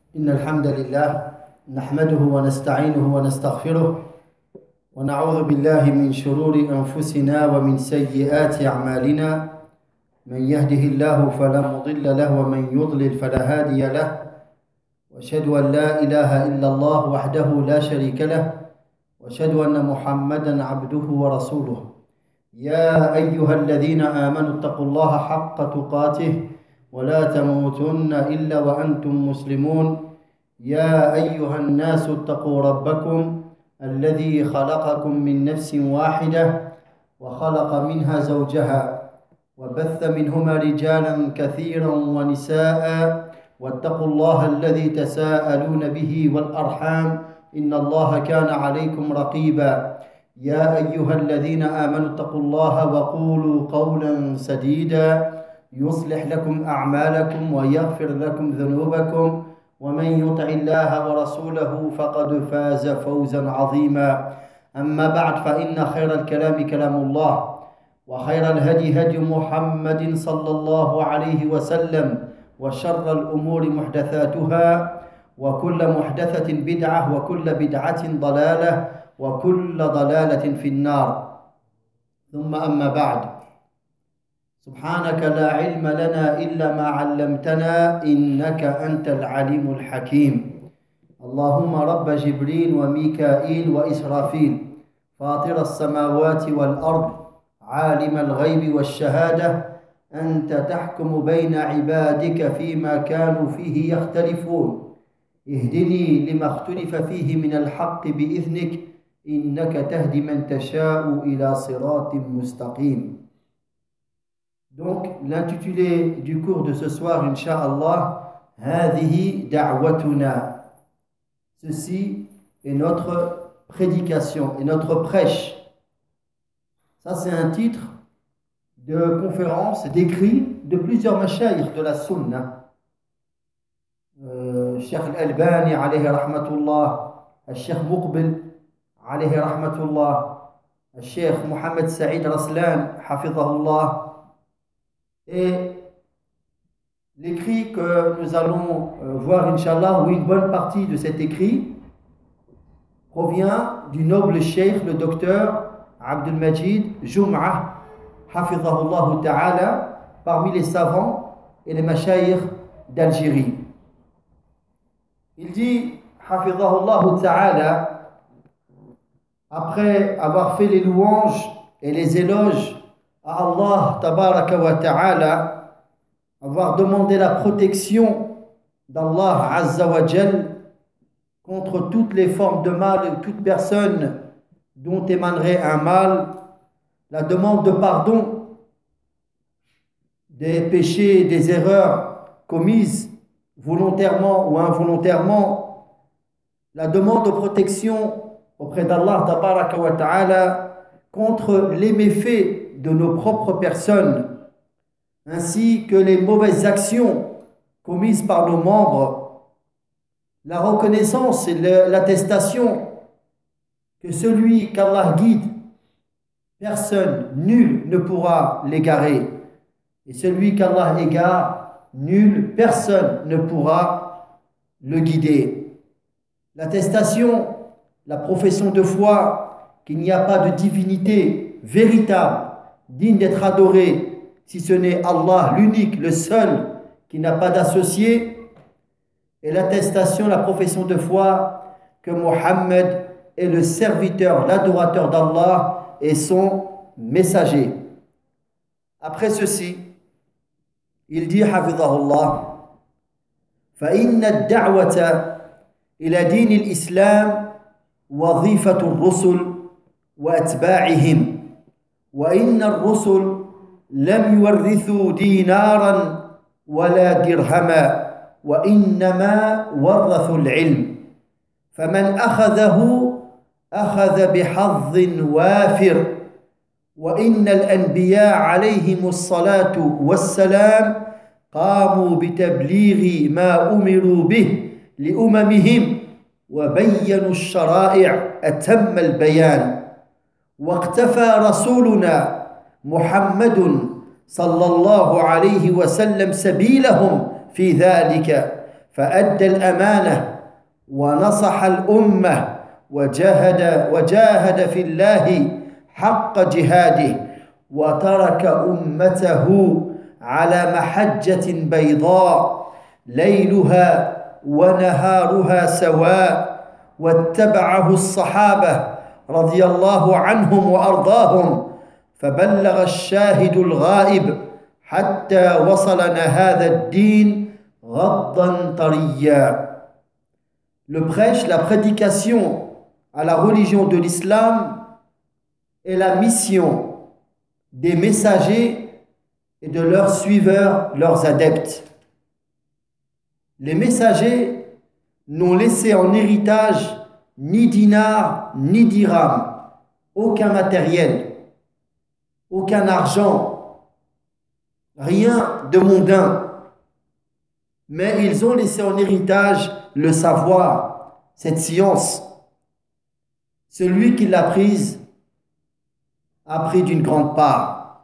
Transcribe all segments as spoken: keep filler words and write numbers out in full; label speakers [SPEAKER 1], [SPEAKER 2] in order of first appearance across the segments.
[SPEAKER 1] إن الحمد لله نحمده ونستعينه ونستغفره ونعوذ بالله من شرور أنفسنا ومن سيئات أعمالنا. من يهده الله فلا مضل له ومن يضلل فلا هادي له، وأشهد أن لا إله إلا الله وحده لا شريك له، وأشهد أن محمدا عبده ورسوله. يا أيها الذين آمنوا اتقوا الله حق تقاته ولا تموتن إلا وأنتم مسلمون. يا أيها الناس اتقوا ربكم الذي خلقكم من نفس واحدة وخلق منها زوجها وبث منهما رجالا كثيرا ونساء، واتقوا الله الذي تساءلون به والأرحام إن الله كان عليكم رقيبا. يا أيها الذين آمنوا اتقوا الله وقولوا قولا سديدا يصلح لكم أعمالكم ويغفر لكم ذنوبكم، ومن يطع الله ورسوله فقد فاز فوزا عظيما. أما بعد، فإن خير الكلام كلام الله، وخير الهدي هدي محمد صلى الله عليه وسلم، وشر الأمور محدثاتها، وكل محدثة بدعة، وكل بدعة ضلالة، وكل ضلالة في النار. ثم أما بعد، سبحانك لا علم لنا إلا ما علمتنا إنك أنت العليم الحكيم. اللهم رب جبريل وميكائيل وإسرافيل، فاطر السماوات والأرض، عالم الغيب والشهادة، أنت تحكم بين عبادك فيما كانوا فيه يختلفون، اهدني لما اختلف فيه من الحق بإذنك، إنك تهدي من تشاء إلى صراط مستقيم. Donc, l'intitulé du cours de ce soir, Inch'Allah, Hadihi da'watuna. Ceci est notre prédication et notre prêche. Ça, c'est un titre de conférence, d'écrit de plusieurs mashayikh de la Sunna. Euh, Cheikh Al-Albani, alayhi rahmatullah, Cheikh Muqbil, alayhi rahmatullah, Cheikh Mohamed Saïd Raslan, hafidhahullah. Et l'écrit que nous allons voir, Inch'Allah, ou une bonne partie de cet écrit, provient du noble cheikh, le docteur Abdul Majid Jum'ah, hafidhahullah ta'ala, parmi les savants et les mashayikh d'Algérie. Il dit, hafidhahullah ta'ala, après avoir fait les louanges et les éloges à Allah tabaraka wa ta'ala, avoir demandé la protection d'Allah azza wa jal contre toutes les formes de mal et toute personne dont émanerait un mal, la demande de pardon des péchés, des erreurs commises volontairement ou involontairement, la demande de protection auprès d'Allah tabaraka wa ta'ala contre les méfaits de nos propres personnes, ainsi que les mauvaises actions commises par nos membres, la reconnaissance et l'attestation que celui qu'Allah guide, personne, nul ne pourra l'égarer, et celui qu'Allah égare, nul, personne ne pourra le guider. L'attestation, la profession de foi qu'il n'y a pas de divinité véritable digne d'être adoré si ce n'est Allah, l'unique, le seul, qui n'a pas d'associé, et l'attestation, la profession de foi que Mohammed est le serviteur, l'adorateur d'Allah et son messager. Après ceci, il dit hafidhahullah, فإن الدعوة إلى دين الإسلام وظيفة الرسل وأتباعهم، وإن الرسل لم يورثوا دينارا ولا درهما، وإنما ورثوا العلم، فمن أخذه أخذ بحظ وافر، وإن الأنبياء عليهم الصلاة والسلام قاموا بتبليغ ما أمروا به لأممهم، وبينوا الشرائع أتم البيان، واقتفى رسولنا محمد صلى الله عليه وسلم سبيلهم في ذلك، فأدى الأمانة ونصح الأمة وجاهد وجاهد في الله حق جهاده وترك أمته على محجة بيضاء ليلها ونهارها سواء واتبعه الصحابة رضي الله عنهم وأرضاهم فبلغ الشاهد الغائب حتى وصلنا هذا الدين غضا طريا. Le prêche, la prédication à la religion de l'islam est la mission des messagers et de leurs suiveurs, leurs adeptes. Les messagers n'ont laissé en héritage ni dinar, ni dirham, aucun matériel, aucun argent, rien de mondain. Mais ils ont laissé en héritage le savoir, cette science. Celui qui l'a prise a pris d'une grande part.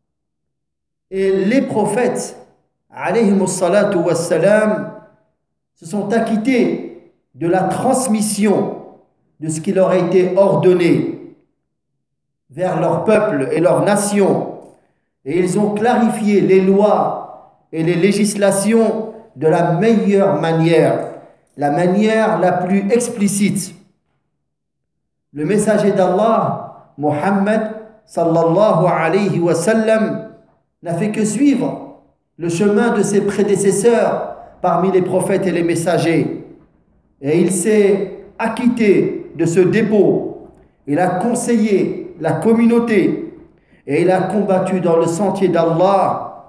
[SPEAKER 1] Et les prophètes, alayhimus salatu wassalam, se sont acquittés de la transmission de ce qui leur a été ordonné vers leur peuple et leur nation. Et ils ont clarifié les lois et les législations de la meilleure manière, la manière la plus explicite. Le messager d'Allah, Mohammed sallallahu alayhi wa sallam, n'a fait que suivre le chemin de ses prédécesseurs parmi les prophètes et les messagers. Et il s'est acquitté de ce dépôt. Il a conseillé la communauté et il a combattu dans le sentier d'Allah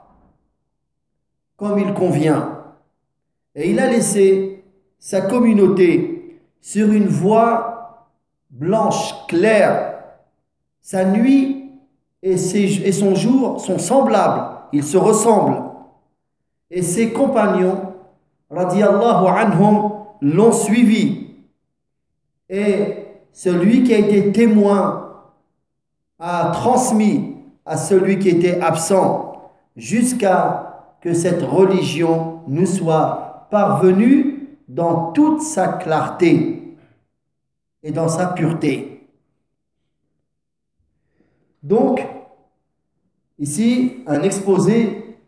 [SPEAKER 1] comme il convient. Et il a laissé sa communauté sur une voie blanche, claire. Sa nuit et, ses, et son jour sont semblables, ils se ressemblent. Et ses compagnons, radiyallahu anhum, l'ont suivi. Et celui qui a été témoin a transmis à celui qui était absent jusqu'à que cette religion nous soit parvenue dans toute sa clarté et dans sa pureté. Donc, ici, un exposé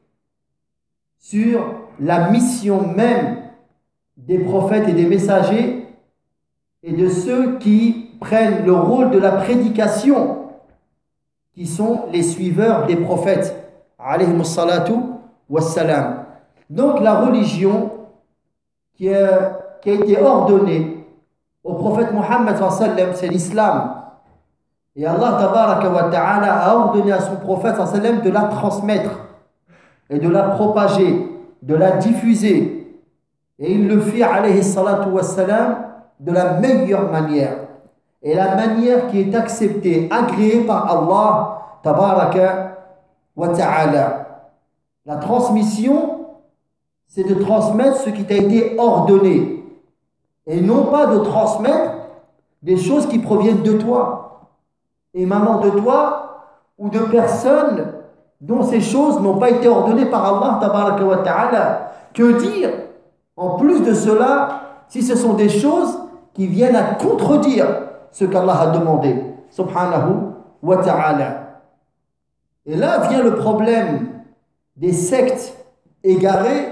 [SPEAKER 1] sur la mission même des prophètes et des messagers et de ceux qui prennent le rôle de la prédication, qui sont les suiveurs des prophètes, alayhimus salatu wassalam. Donc la religion qui a, qui a été ordonnée au prophète Mohammed sallallahu alayhi wa sallam, c'est l'islam. Et Allah tabaraka wa ta'ala a ordonné à son prophète sallallahu alayhi wa sallam de la transmettre et de la propager, de la diffuser. Et il le fait, alayhi salatu wassalam, de la meilleure manière. Et la manière qui est acceptée, agréée par Allah tabaraka wa ta'ala. La transmission, c'est de transmettre ce qui t'a été ordonné. Et non pas de transmettre des choses qui proviennent de toi, émanant de toi, ou de personnes dont ces choses n'ont pas été ordonnées par Allah tabaraka wa ta'ala. Que dire en plus de cela si ce sont des choses qui viennent à contredire ce qu'Allah a demandé, subhanahu wa ta'ala. Et là vient le problème des sectes égarées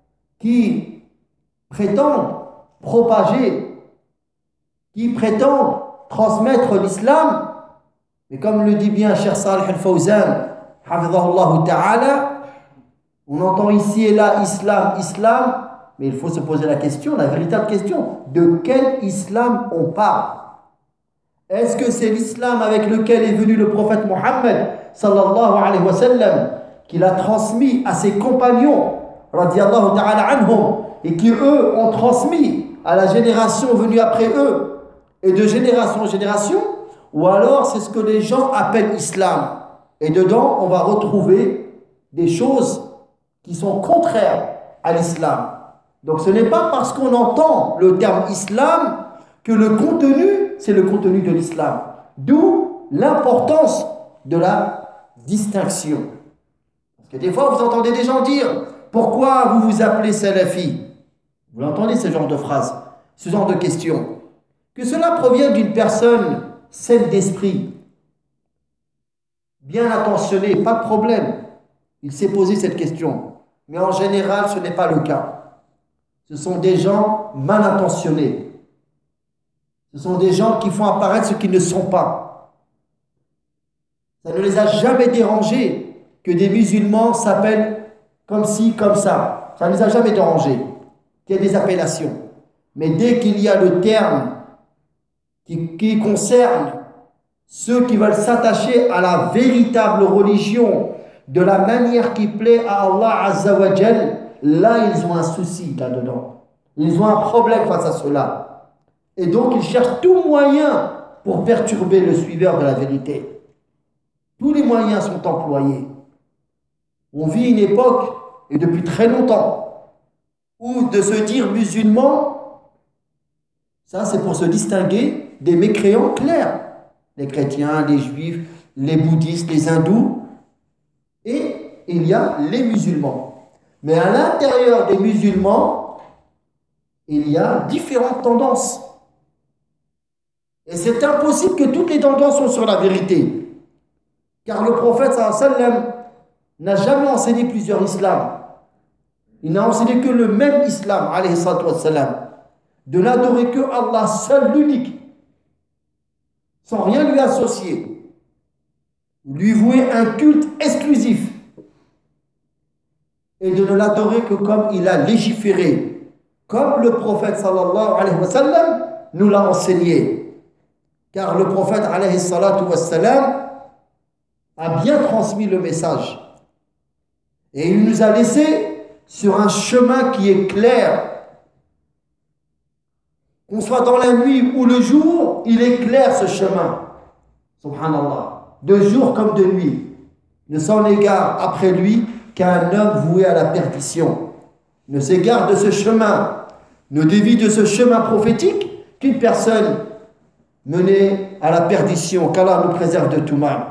[SPEAKER 1] qui prétendent propager, qui prétendent transmettre l'islam. Mais comme le dit bien Cheikh Salih al-Fawzan, hafidhahullah ta'ala, on entend ici et là islam, islam, mais il faut se poser la question, la véritable question, de quel islam on parle? Est-ce que c'est l'islam avec lequel est venu le prophète Mohammed sallallahu alayhi wa sallam, qu'il a transmis à ses compagnons, radiyallahu ta'ala anhum, et qui eux ont transmis à la génération venue après eux, et de génération en génération? Ou alors c'est ce que les gens appellent islam, et dedans on va retrouver des choses qui sont contraires à l'islam. Donc ce n'est pas parce qu'on entend le terme islam que le contenu, c'est le contenu de l'islam. D'où l'importance de la distinction. Parce que des fois vous entendez des gens dire: pourquoi vous vous appelez salafi? Vous l'entendez, ce genre de phrase, ce genre de question. Que cela provienne d'une personne saine d'esprit, bien intentionnée, pas de problème. Il s'est posé cette question. Mais en général, ce n'est pas le cas. Ce sont des gens mal intentionnés. Ce sont des gens qui font apparaître ce qu'ils ne sont pas. Ça ne les a jamais dérangés que des musulmans s'appellent comme ci, comme ça. Ça ne les a jamais dérangés qu'il y ait des appellations. Mais dès qu'il y a le terme qui, qui concerne ceux qui veulent s'attacher à la véritable religion de la manière qui plaît à Allah Azza wa Jal, là ils ont un souci là-dedans. Ils ont un problème face à cela. Et donc ils cherchent tout moyen pour perturber le suiveur de la vérité. Tous les moyens sont employés. On vit une époque, et depuis très longtemps, où de se dire musulman, ça c'est pour se distinguer des mécréants clairs. Les chrétiens, les juifs, les bouddhistes, les hindous, et il y a les musulmans. Mais à l'intérieur des musulmans, il y a différentes tendances. Et c'est impossible que toutes les tendances soient sur la vérité. Car le prophète sallallahu alayhi wa sallam n'a jamais enseigné plusieurs islams. Il n'a enseigné que le même islam, alayhi wa sallam, de n'adorer que Allah seul, l'unique, sans rien lui associer, lui vouer un culte exclusif, et de ne l'adorer que comme il a légiféré, comme le prophète sallallahu alayhi wa sallam nous l'a enseigné. Car le prophète alayhi salatu wa sallam a bien transmis le message. Et il nous a laissé sur un chemin qui est clair. Qu'on soit dans la nuit ou le jour, il est clair ce chemin. Subhanallah. De jour comme de nuit. Ne s'en égare après lui qu'un homme voué à la perdition. Ne s'égare de ce chemin, ne dévie de ce chemin prophétique qu'une personne menée à la perdition, qu'Allah nous préserve de tout mal.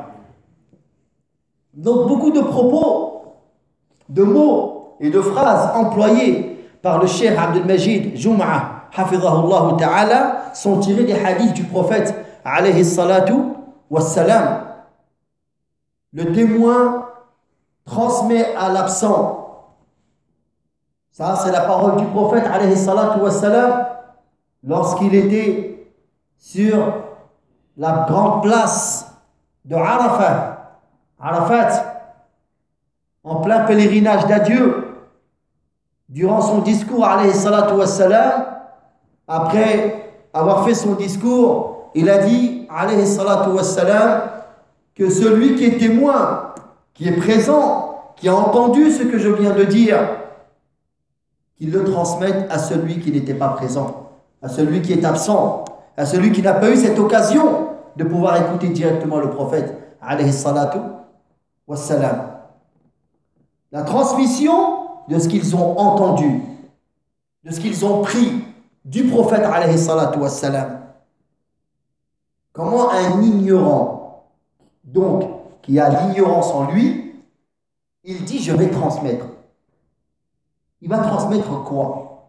[SPEAKER 1] Donc beaucoup de propos, de mots et de phrases employés par le cheikh Abdel Majid Jum'a, hafidhahullah ta'ala, sont tirés des hadiths du prophète alayhi salatu wassalam. Le témoin transmet à l'absent. Ça, c'est la parole du prophète alayhi salatu wassalam lorsqu'il était sur la grande place de Arafat, Arafat, en plein pèlerinage d'adieu. Durant son discours, alayhi salatu wassalam, après avoir fait son discours, il a dit, alayhi salatu wassalam, que celui qui est témoin, qui est présent, qui a entendu ce que je viens de dire, qu'il le transmette à celui qui n'était pas présent, à celui qui est absent, à celui qui n'a pas eu cette occasion de pouvoir écouter directement le prophète, alayhi salatu wassalam. La transmission de ce qu'ils ont entendu, de ce qu'ils ont pris du prophète, alayhi salatu wassalam. Comment un ignorant, donc, qui a l'ignorance en lui, il dit, je vais transmettre. Il va transmettre quoi?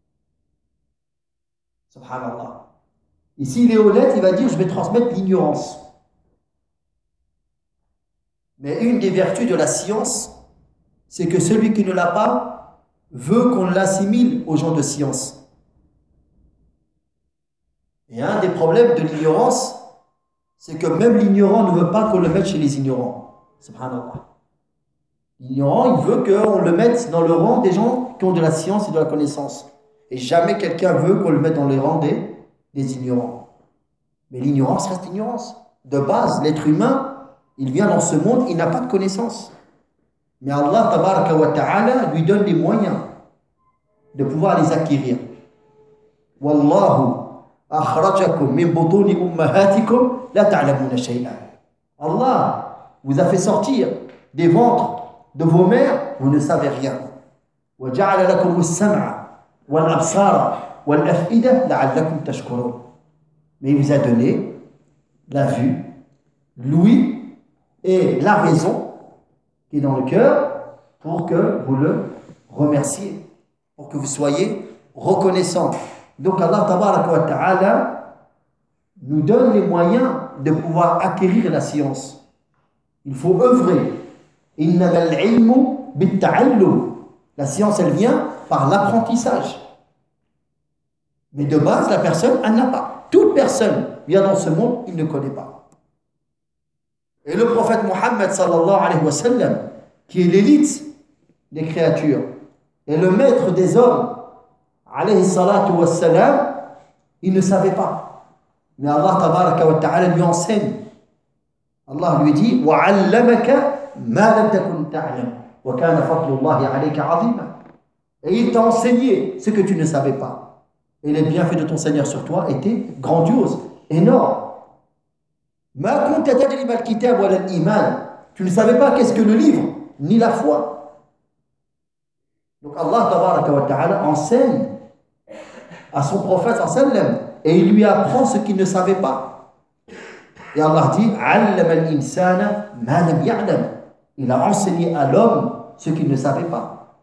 [SPEAKER 1] Subhanallah. Et s'il est honnête, il va dire, je vais transmettre l'ignorance. Mais une des vertus de la science, c'est que celui qui ne l'a pas veut qu'on l'assimile aux gens de science. Et un des problèmes de l'ignorance, c'est que même l'ignorant ne veut pas qu'on le mette chez les ignorants. Subhanallah. L'ignorant, il veut qu'on le mette dans le rang des gens qui ont de la science et de la connaissance. Et jamais quelqu'un veut qu'on le mette dans les rangs des des ignorants. Mais l'ignorance reste ignorance. De base, l'être humain, il vient dans ce monde, il n'a pas de connaissance. Mais Allah tabaraka wa ta'ala lui donne les moyens de pouvoir les acquérir. Wallahu akhrajakum min butuni ummahatikum la ta'lamuna shay'an. Allah vous a fait sortir des ventres de vos mères, vous ne savez rien. Wa ja'ala lakum as-sam'a wal absara. Mais il vous a donné la vue, l'ouïe et la raison qui est dans le cœur pour que vous le remerciez, pour que vous soyez reconnaissant. Donc Allah tabaraka wa ta'ala nous donne les moyens de pouvoir acquérir la science. Il faut œuvrer. Innama al-ilmu bit-ta'allum. La science, elle vient par l'apprentissage. Mais de base, la personne, elle n'a pas. Toute personne vient dans ce monde, il ne connaît pas. Et le prophète Mohammed sallallahu alayhi wa sallam, qui est l'élite des créatures, et le maître des hommes, alayhi salatu wa sallam, il ne savait pas. Mais Allah tabaraka wa ta'ala lui enseigne. Allah lui dit « وَعَلَّمَكَ مَا لَمْ تَكُنْ تَعْلَمْ وَكَانَ فَضْلُ اللَّهِ عَلَيْكَ عَظِيمًا » Et il t'a enseigné ce que tu ne savais pas. Et les bienfaits de ton Seigneur sur toi étaient grandioses, énormes. مَا كُنْتَ تَدْرِي مَا الْكِتَابُ وَلَا الْإِيمَانُ. Tu ne savais pas qu'est-ce que le livre, ni la foi. Donc Allah tabaraka wa ta'ala enseigne à son prophète sallam et il lui apprend ce qu'il ne savait pas. Et Allah dit allama al-insana ma lam ya'lam. Il a enseigné à l'homme ce qu'il ne savait pas.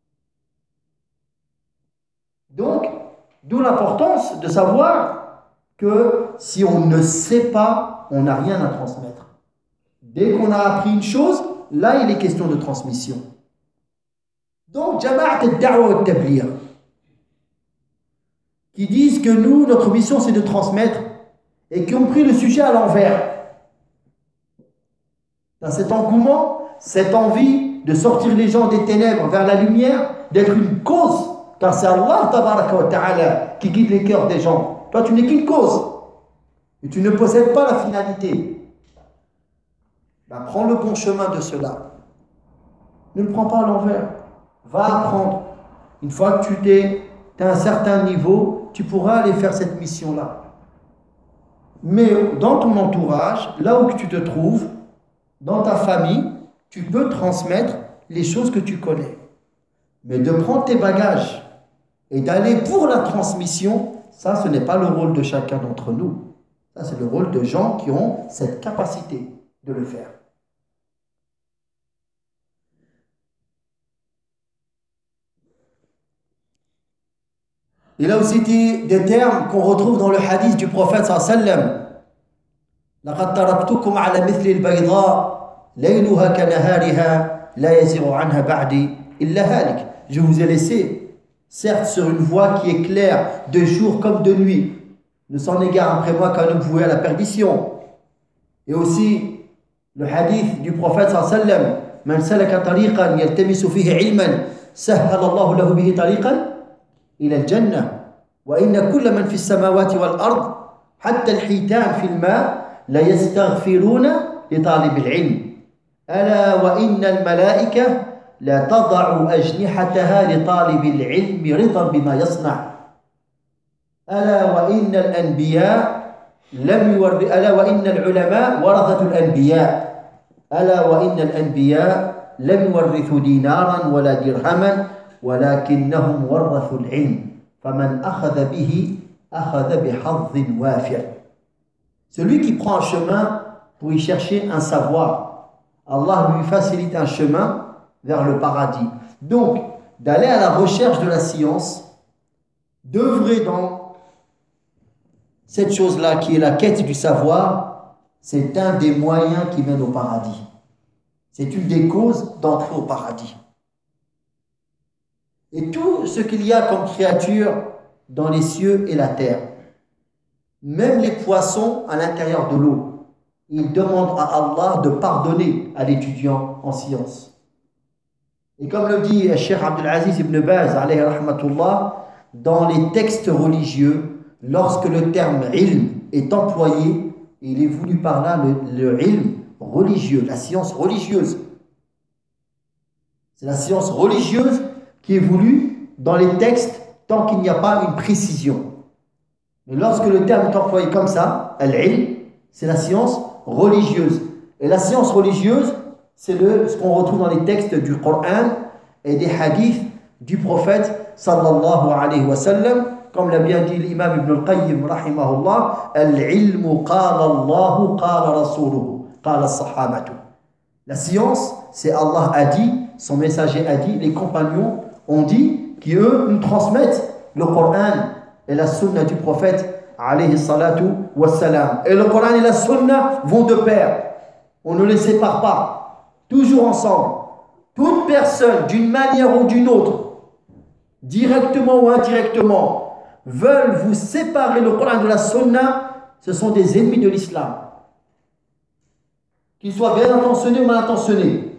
[SPEAKER 1] Donc, d'où l'importance de savoir que si on ne sait pas, on n'a rien à transmettre. Dès qu'on a appris une chose, là il est question de transmission. Donc, Jama'at al-Da'wa wa al-Tabligh, qui disent que nous, notre mission c'est de transmettre et qui ont pris le sujet à l'envers. Dans cet engouement, cette envie de sortir les gens des ténèbres vers la lumière, d'être une cause, car c'est Allah tabaraka wa ta'ala qui guide les cœurs des gens. Toi, tu n'es qu'une cause et tu ne possèdes pas la finalité. Ben, prends le bon chemin de cela. Ne le prends pas à l'envers. Va apprendre. Une fois que tu t'es à un certain niveau, tu pourras aller faire cette mission-là. Mais dans ton entourage, là où tu te trouves, dans ta famille, tu peux transmettre les choses que tu connais. Mais de prendre tes bagages et d'aller pour la transmission, ça, ce n'est pas le rôle de chacun d'entre nous. Ça, c'est le rôle de gens qui ont cette capacité de le faire. Il a aussi dit des termes qu'on retrouve dans le hadith du prophète sallallahu alayhi wa sallam. لقد تركتكم على مثل البيضاء ليلها كنهارها لا يزيغ عنها بعدي إلا هالك. Je vous ai laissé, certes sur une voie qui est claire, de jour comme de nuit. Ne s'en égare après moi qu'un homme voué à la perdition. Et aussi le hadith du prophète sallallahu alayhi wa sallam. من سلك طريقا يلتمس فيه علما سهل الله له به طريقا إلى الجنة وإن كل من في السماوات والأرض حتى الحيتان في الماء لا يستغفرون لطالب العلم ألا وإن الملائكة لا تضع أجنحتها لطالب العلم رضا بما يصنع ألا وإن الأنبياء لم يور ألا وإن العلماء ورثة الأنبياء ألا وإن الأنبياء لم يورثوا دينارا ولا درهما ولكنهم ورثوا العلم فمن أخذ به أخذ بحظ وافر. Celui qui prend un chemin pour y chercher un savoir, Allah lui facilite un chemin vers le paradis. Donc, d'aller à la recherche de la science, d'œuvrer dans cette chose-là qui est la quête du savoir, c'est un des moyens qui mène au paradis. C'est une des causes d'entrer au paradis. Et tout ce qu'il y a comme créature dans les cieux et la terre, même les poissons à l'intérieur de l'eau, ils demandent à Allah de pardonner à l'étudiant en sciences. Et comme le dit Cheikh Abdul Aziz ibn Baz, alayhi rahmatullah, dans les textes religieux, lorsque le terme ilm est employé, il est voulu par là le, le ilm religieux, la science religieuse. C'est la science religieuse qui est voulue dans les textes tant qu'il n'y a pas une précision. Mais lorsque le terme est employé comme ça, al-ilm, c'est la science religieuse. Et la science religieuse, c'est le, ce qu'on retrouve dans les textes du Coran et des hadiths du prophète sallallahu alayhi wa sallam, comme l'a bien dit l'imam Ibn al-Qayyim rahimahullah, al-ilmu qala Allahu qala rasuluhu qala as-sahabatu. La science, c'est Allah a dit, son messager a dit, les compagnons ont dit, qui eux nous transmettent le Coran et la sunna du prophète alayhi salatu wassalam. Et le Coran et la sunna vont de pair. On ne les sépare pas. Toujours ensemble. Toute personne, d'une manière ou d'une autre, directement ou indirectement, veulent vous séparer le Coran de la sunna, ce sont des ennemis de l'islam. Qu'ils soient bien intentionnés ou mal intentionnés.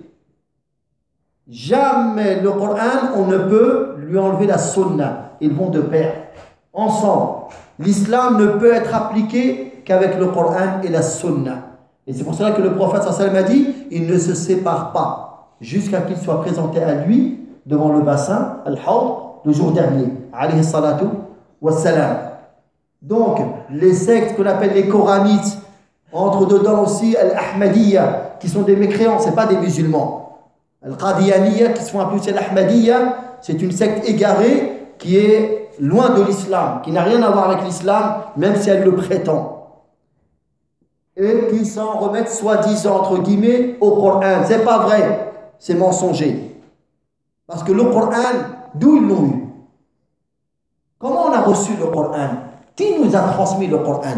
[SPEAKER 1] Jamais le Coran, on ne peut lui enlever la sunna. Ils vont de pair, ensemble. L'islam ne peut être appliqué qu'avec le Coran et la sunna. Et c'est pour cela que le prophète sallallahu alayhi wa sallam a dit, il ne se sépare pas jusqu'à qu'il soit présenté à lui devant le bassin, al-Hawd, le jour dernier, alayhi salatu wassalam. Donc, les sectes qu'on appelle les coranites, entre dedans aussi al-Ahmadiyya, qui sont des mécréants, ce n'est pas des musulmans. Al-Qadiyaniyya, qui se font appeler aussi al-Ahmadiyya, c'est une secte égarée qui est loin de l'islam, qui n'a rien à voir avec l'islam, même si elle le prétend. Et qui s'en remettent soi-disant, entre guillemets, au Coran. Ce n'est pas vrai, c'est mensonger. Parce que le Coran, d'où ils l'ont eu? Comment on a reçu le Coran? Qui nous a transmis le Coran?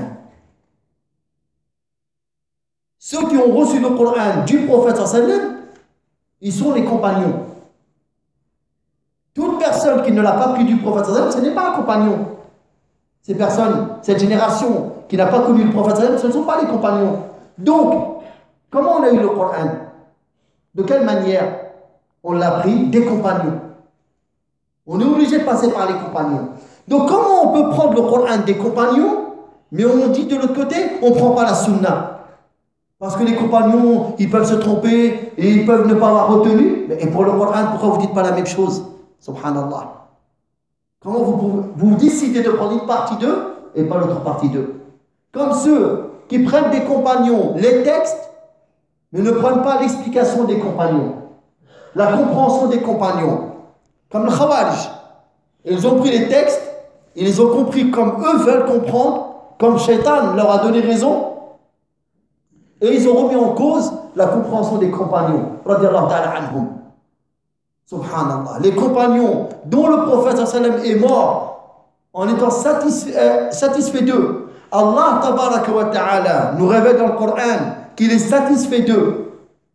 [SPEAKER 1] Ceux qui ont reçu le Coran du prophète sallallahu alayhi wa sallam, ils sont les compagnons. Toute personne qui ne l'a pas pris du prophète sallallahu alayhi wa sallam, ce n'est pas un compagnon. Ces personnes, cette génération qui n'a pas connu le prophète sallallahu alayhi wa sallam, ce ne sont pas les compagnons. Donc, comment on a eu le Coran? De quelle manière on l'a pris? Des compagnons. On est obligé de passer par les compagnons. Donc, comment on peut prendre le Coran des compagnons, mais on dit de l'autre côté, on ne prend pas la sunna? Parce que les compagnons, ils peuvent se tromper et ils peuvent ne pas avoir retenu. Et pour le Coran, pourquoi vous ne dites pas la même chose? Subhanallah. Comment vous, pouvez, vous décidez de prendre une partie d'eux et pas l'autre partie d'eux? Comme ceux qui prennent des compagnons les textes, mais ne prennent pas l'explication des compagnons, la compréhension des compagnons. Comme le Khawarij. Ils ont pris les textes, ils les ont compris comme eux veulent comprendre, comme Shaitan leur a donné raison, et ils ont remis en cause la compréhension des compagnons. Radiallahu ta'ala anhum. Subhanallah. Les compagnons dont le prophète sallallahu alayhi wa sallam est mort en étant satisfait, euh, satisfait d'eux. Allah tabaraka wa ta'ala nous révèle dans le Coran qu'il est satisfait d'eux.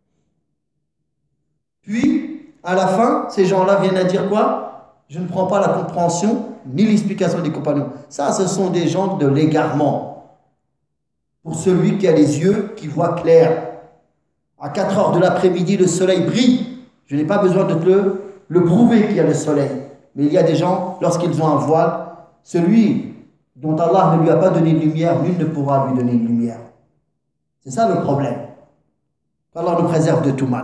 [SPEAKER 1] Puis, à la fin, ces gens-là viennent à dire quoi? Je ne prends pas la compréhension ni l'explication des compagnons. Ça, ce sont des gens de l'égarement. Pour celui qui a les yeux qui voit clair. À quatre heures de l'après-midi, le soleil brille. Je n'ai pas besoin de te le, le prouver qu'il y a le soleil. Mais il y a des gens, lorsqu'ils ont un voile, celui dont Allah ne lui a pas donné de lumière, nul ne pourra lui donner de lumière. C'est ça le problème. qu'Allah nous préserve de tout mal.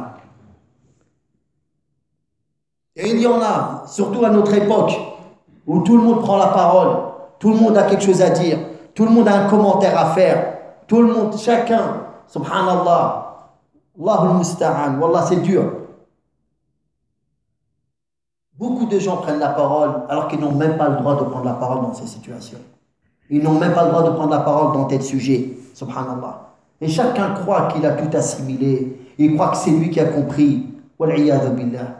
[SPEAKER 1] Et il y en a, surtout à notre époque, où tout le monde prend la parole, tout le monde a quelque chose à dire, tout le monde a un commentaire à faire, tout le monde, chacun, subhanallah, Allahul musta'an, wallah c'est dur. Beaucoup de gens prennent la parole alors qu'ils n'ont même pas le droit de prendre la parole dans ces situations. Ils n'ont même pas le droit de prendre la parole dans tel sujet, subhanallah. Et chacun croit qu'il a tout assimilé, il croit que c'est lui qui a compris. Wal'iyadu billah.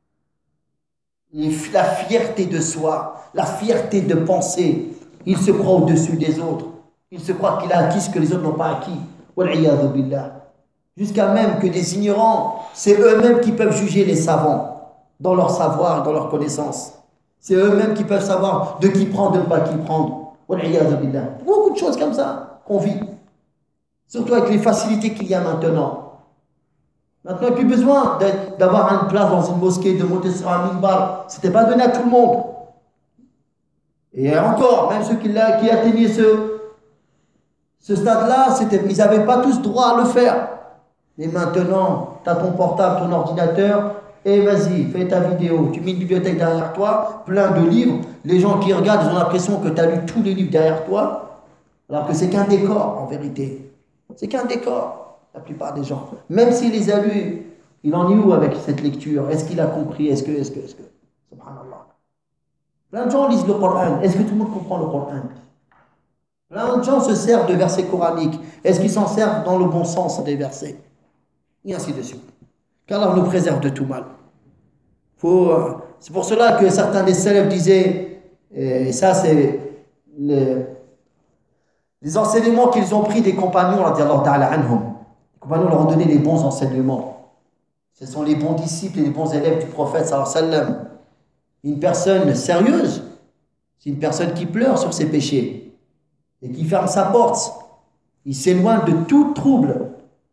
[SPEAKER 1] La fierté de soi, la fierté de penser, il se croit au-dessus des autres. Il se croit qu'il a acquis ce que les autres n'ont pas acquis. Wal'iyadu billah. Jusqu'à même que des ignorants, c'est eux-mêmes qui peuvent juger les savants dans leur savoir, dans leur connaissance. C'est eux-mêmes qui peuvent savoir de qui prendre, de ne pas qui prendre. Wal'iyadu billah. Beaucoup de choses comme ça qu'on vit. Surtout avec les facilités qu'il y a maintenant. Maintenant, il n'y a plus besoin d'avoir une place dans une mosquée, de monter sur un minbar. Ce n'était pas donné à tout le monde. Et encore, même ceux qui, qui atteignaient ce, ce stade-là, ils n'avaient pas tous droit à le faire. Et maintenant, tu as ton portable, ton ordinateur, et vas-y, fais ta vidéo. Tu mets une bibliothèque derrière toi, plein de livres. Les gens qui regardent, ils ont l'impression que tu as lu tous les livres derrière toi, alors que c'est qu'un décor, en vérité. C'est qu'un décor, la plupart des gens. Même s'il les a lus, il en est où avec cette lecture? Est-ce qu'il a compris? Est-ce que, est-ce que, est-ce que Subhanallah. Plein de gens lisent le Coran. Est-ce que tout le monde comprend le Coran? Plein de gens se servent de versets coraniques. Est-ce qu'ils s'en servent dans le bon sens des versets? Et ainsi de suite. Qu'Allah nous préserve de tout mal. Faut, euh, c'est pour cela que certains des salafs disaient Et ça, c'est le, les enseignements qu'ils ont pris des compagnons, radiallahu ta'ala anhum. Les compagnons leur ont donné les bons enseignements. Ce sont les bons disciples et les bons élèves du prophète, sallallahu alayhi wa sallam. Une personne sérieuse, c'est une personne qui pleure sur ses péchés et qui ferme sa porte. Il s'éloigne de tout trouble.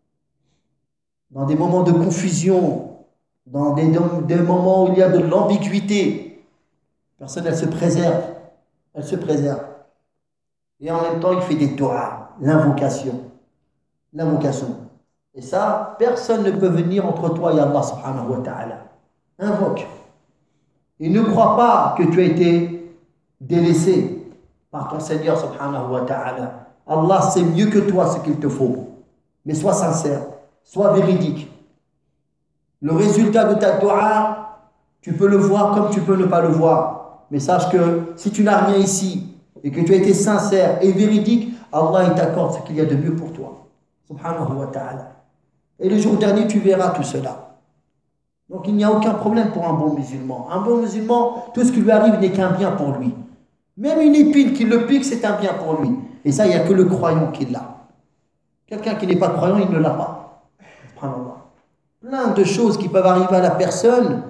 [SPEAKER 1] Dans des moments de confusion, dans des, des moments où il y a de l'ambiguïté, la personne, elle se préserve. Elle se préserve. Et en même temps, il fait des doigts, l'invocation. L'invocation. Et ça, personne ne peut venir entre toi et Allah subhanahu wa ta'ala. Invoque. Et ne crois pas que tu as été délaissé par ton Seigneur subhanahu wa ta'ala. Allah sait mieux que toi ce qu'il te faut. Mais sois sincère, sois véridique. Le résultat de ta dua, tu peux le voir comme tu peux ne pas le voir. Mais sache que si tu n'as rien ici et que tu as été sincère et véridique, Allah il t'accorde ce qu'il y a de mieux pour toi. Subhanahu wa ta'ala. Et le jour dernier, tu verras tout cela. Donc il n'y a aucun problème pour un bon musulman. Un bon musulman, tout ce qui lui arrive n'est qu'un bien pour lui. Même une épine qui le pique, c'est un bien pour lui. Et ça, il n'y a que le croyant qui l'a. Quelqu'un qui n'est pas croyant, il ne l'a pas. Subhanallah. Plein de choses qui peuvent arriver à la personne,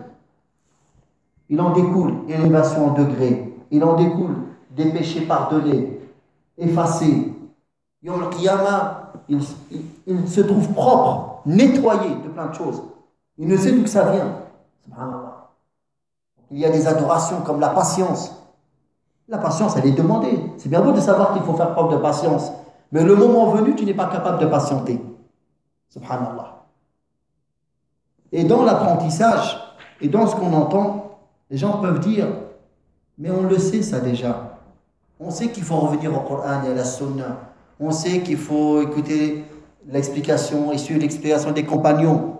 [SPEAKER 1] il en découle élévation en degré. Il en découle des péchés pardonnés, effacés. Yom al-Qiyamah, il, il, il se trouve propre, nettoyé de plein de choses. Il ne sait d'où ça vient. Subhanallah. Il y a des adorations comme la patience. La patience, elle est demandée. C'est bien beau de savoir qu'il faut faire preuve de patience. Mais le moment venu, tu n'es pas capable de patienter. Subhanallah. Et dans l'apprentissage, et dans ce qu'on entend, les gens peuvent dire, mais on le sait ça déjà. On sait qu'il faut revenir au Coran et à la Sunna. On sait qu'il faut écouter l'explication, et suivre l'explication des compagnons.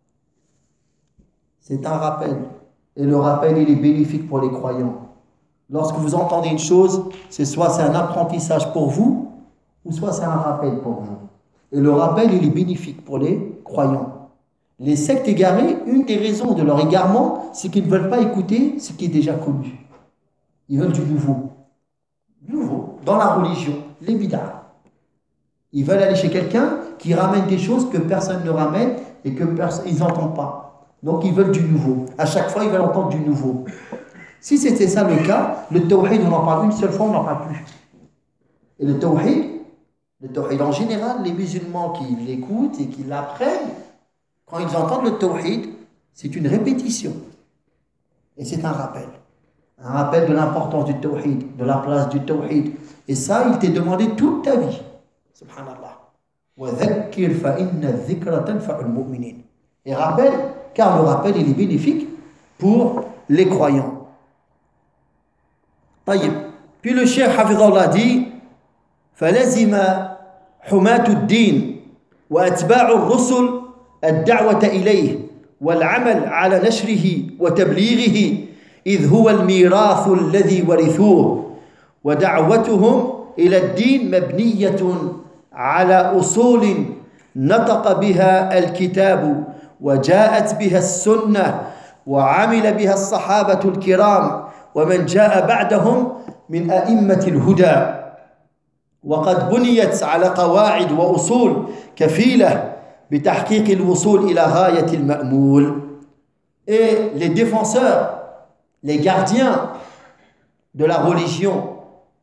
[SPEAKER 1] C'est un rappel. Et le rappel, il est bénéfique pour les croyants. Lorsque vous entendez une chose, c'est soit c'est un apprentissage pour vous, ou soit c'est un rappel pour vous. Et le rappel, il est bénéfique pour les croyants. Les sectes égarés, une des raisons de leur égarement, c'est qu'ils ne veulent pas écouter ce qui est déjà connu. Ils veulent du nouveau. Nouveau. Dans la religion, les bid'ah. Ils veulent aller chez quelqu'un qui ramène des choses que personne ne ramène et que ils n'entendent pas. Donc ils veulent du nouveau. À chaque fois, ils veulent entendre du nouveau. Si c'était ça le cas, le tawhid, on en parle une seule fois, on n'en parle plus. Et le tawhid, le tawhid en général, les musulmans qui l'écoutent et qui l'apprennent, quand ils entendent le tawhid, c'est une répétition. Et c'est un rappel. Un rappel de l'importance du tawhid, de la place du tawhid. Et ça, il t'est demandé toute ta vie. Subhanallah. وَذَكِّرْ فَإِنَّ الذِّكْرَ تَنْفَعُ الْمُؤْمِنِينَ. Et rappel, car le rappel, il est bénéfique pour les croyants. طيب. Puis le cheikh Hafidhallah dit فلزم حماة الدين وأتباع الرسل الدعوة إليه والعمل على نشره وتبليغه إذ هو الميراث الذي ورثوه ودعوتهم إلى الدين مبنية على أصول نطق بها الكتاب وجاءت بها السنة وعمل بها الصحابة الكرام ومن جاء بعدهم من أئمة الهدى وقد بنيت على قواعد وأصول كفيلة بتحقيق الوصول إلى غاية المأمول. Et les défenseurs, les gardiens de la religion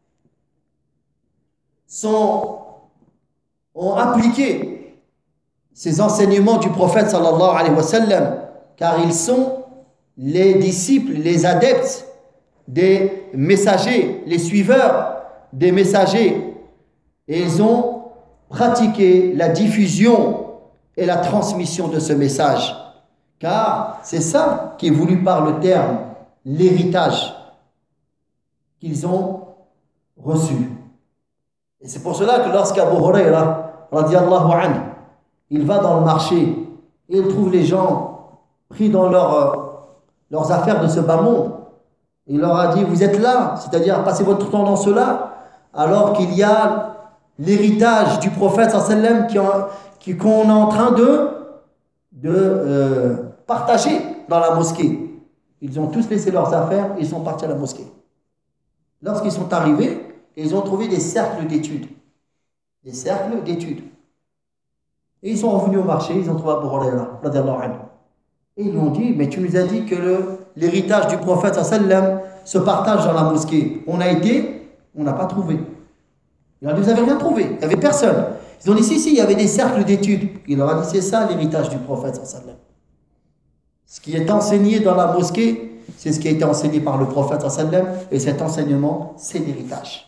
[SPEAKER 1] sont, ont appliqué ces enseignements du prophète sallallahu alayhi wa sallam, car ils sont les disciples, les adeptes des messagers, les suiveurs des messagers, et ils ont pratiqué la diffusion et la transmission de ce message, car c'est ça qui est voulu par le terme l'héritage qu'ils ont reçu. Et c'est pour cela que lorsqu'Abu Huraira radiyallahu anhu, il va dans le marché et il trouve les gens pris dans leur, euh, leurs affaires de ce bas monde. Il leur a dit, vous êtes là, c'est-à-dire passez votre temps dans cela, alors qu'il y a l'héritage du prophète sallallahu alayhi wa sallam qui, qu'on est en train de, de euh, partager dans la mosquée. Ils ont tous laissé leurs affaires et ils sont partis à la mosquée. lorsqu'ils sont arrivés, ils ont trouvé des cercles d'études. Des cercles d'études. Et ils sont revenus au marché, ils ont trouvé Abu Huraira, radiyallahu anhu. Et ils lui ont dit, mais tu nous as dit que le, l'héritage du prophète sallam se partage dans la mosquée. On a été, on n'a pas trouvé. Il a dit, vous n'avez rien trouvé, il n'y avait personne. Ils ont dit, si, si, il y avait des cercles d'études. Il leur a dit, c'est ça l'héritage du prophète sallam. Ce qui est enseigné dans la mosquée, c'est ce qui a été enseigné par le prophète sallam, et cet enseignement, c'est l'héritage.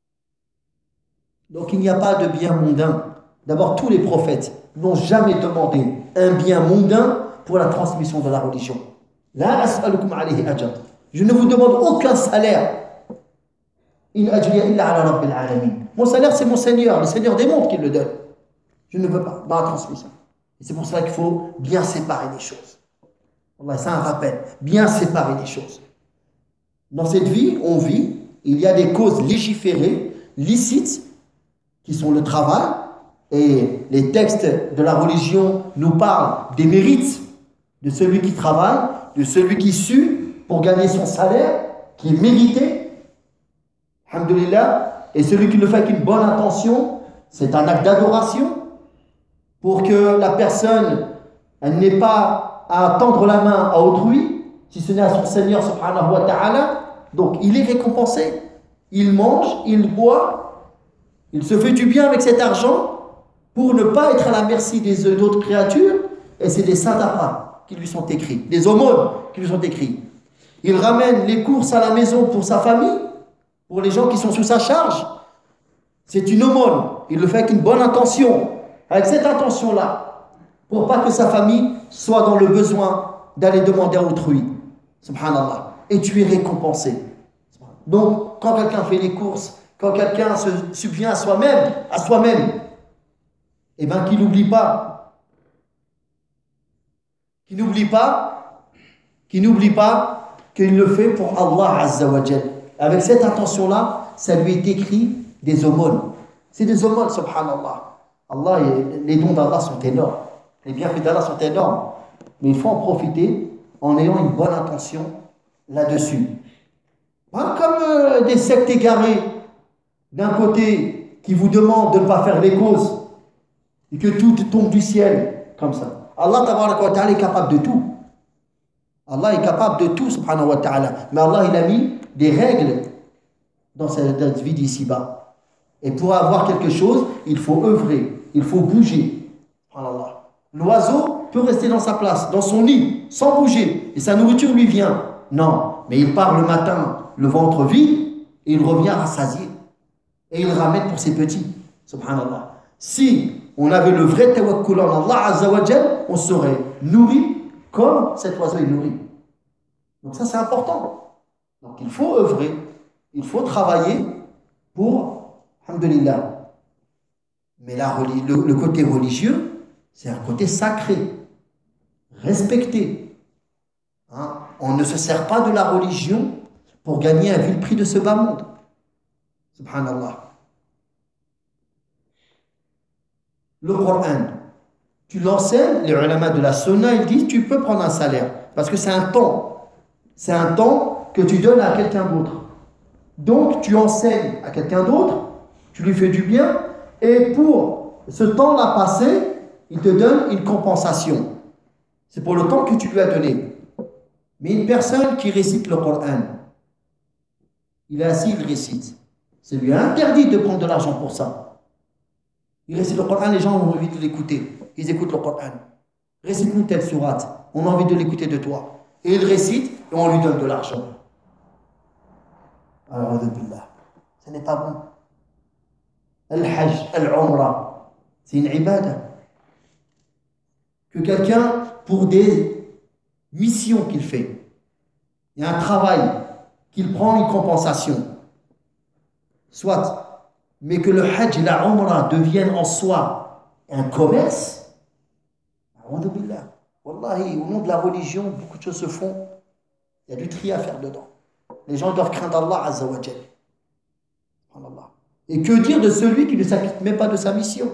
[SPEAKER 1] Donc il n'y a pas de bien mondain. D'abord, tous les prophètes n'ont jamais demandé un bien mondain pour la transmission de la religion. La as'alukum alayhi ajr. Je ne vous demande aucun salaire. In ajriya illa ala rabbil alamin. Mon salaire, c'est mon Seigneur, le Seigneur des mondes qui le donne. Je ne veux pas dans la transmission. Et c'est pour cela qu'il faut bien séparer les choses. Wallah, c'est un rappel. Bien séparer les choses. Dans cette vie, on vit, il y a des causes légiférées, licites, qui sont le travail, et les textes de la religion nous parlent des mérites de celui qui travaille, de celui qui sue pour gagner son salaire, qui est mérité, alhamdoulilah, et celui qui le fait avec une bonne intention, c'est un acte d'adoration, pour que la personne elle n'ait pas à tendre la main à autrui, si ce n'est à son Seigneur subhanahu wa ta'ala. Donc il est récompensé, il mange, il boit, il se fait du bien avec cet argent pour ne pas être à la merci des d'autres créatures, et c'est des sadaqas qui lui sont écrits, des aumônes qui lui sont écrits. Il ramène les courses à la maison pour sa famille, pour les gens qui sont sous sa charge. C'est une aumône, il le fait avec une bonne intention, avec cette intention-là, pour pas que sa famille soit dans le besoin d'aller demander à autrui. Subhanallah. Et tu es récompensé. Donc, quand quelqu'un fait les courses, quand quelqu'un se subvient à soi-même, à soi-même, eh bien, qu'il n'oublie pas, qu'il n'oublie pas, qu'il n'oublie pas qu'il le fait pour Allah Azza wa Jal. Avec cette intention-là, ça lui est écrit des aumônes. C'est des aumônes, subhanallah. Allah, les dons d'Allah sont énormes. Les bienfaits d'Allah sont énormes. Mais il faut en profiter en ayant une bonne intention là-dessus. Pas comme euh, des sectes égarés, d'un côté, qui vous demandent de ne pas faire les causes, et que tout tombe du ciel, comme ça. Allah tabaraka wa ta'ala est capable de tout. Allah est capable de tout, subhanahu wa ta'ala. Mais Allah, il a mis des règles dans cette vie d'ici-bas. Et pour avoir quelque chose, il faut œuvrer, il faut bouger. Subhanallah. L'oiseau peut rester dans sa place, dans son nid, sans bouger, et sa nourriture lui vient. Non, mais il part le matin, le ventre vide, et il revient rassasié. Et il ramène pour ses petits. Subhanallah. Si on avait le vrai tawakkul en Allah Azza wa Jal, on serait nourri comme cet oiseau est nourri. Donc ça, c'est important. Donc il faut œuvrer, il faut travailler pour, alhamdulillah. Mais la, le, le côté religieux, c'est un côté sacré, respecté. Hein? On ne se sert pas de la religion pour gagner un vil prix de ce bas monde. Subhanallah. Le Coran, tu l'enseignes, les ulama de la sunna, ils disent tu peux prendre un salaire parce que c'est un temps. C'est un temps que tu donnes à quelqu'un d'autre. Donc tu enseignes à quelqu'un d'autre, tu lui fais du bien et pour ce temps-là passé, il te donne une compensation. C'est pour le temps que tu lui as donné. Mais une personne qui récite le Coran, il est assis, il récite. C'est lui interdit de prendre de l'argent pour ça. Il récite le Coran, les gens ont envie de l'écouter. Ils écoutent le Coran. Récite-nous telle sourate, on a envie de l'écouter de toi. Et il récite et on lui donne de l'argent. Alors, ce n'est pas bon. Al-Hajj, Al-Umrah, c'est une ibada. Que quelqu'un, pour des missions qu'il fait, il y a un travail, qu'il prend une compensation. Soit, mais que le Hajj et la Umrah deviennent en soi un commerce, Wallahi, au nom de la religion, beaucoup de choses se font. Il y a du tri à faire dedans. Les gens doivent craindre Allah Azza wa Jal. Et que dire de celui qui ne s'acquitte même pas de sa mission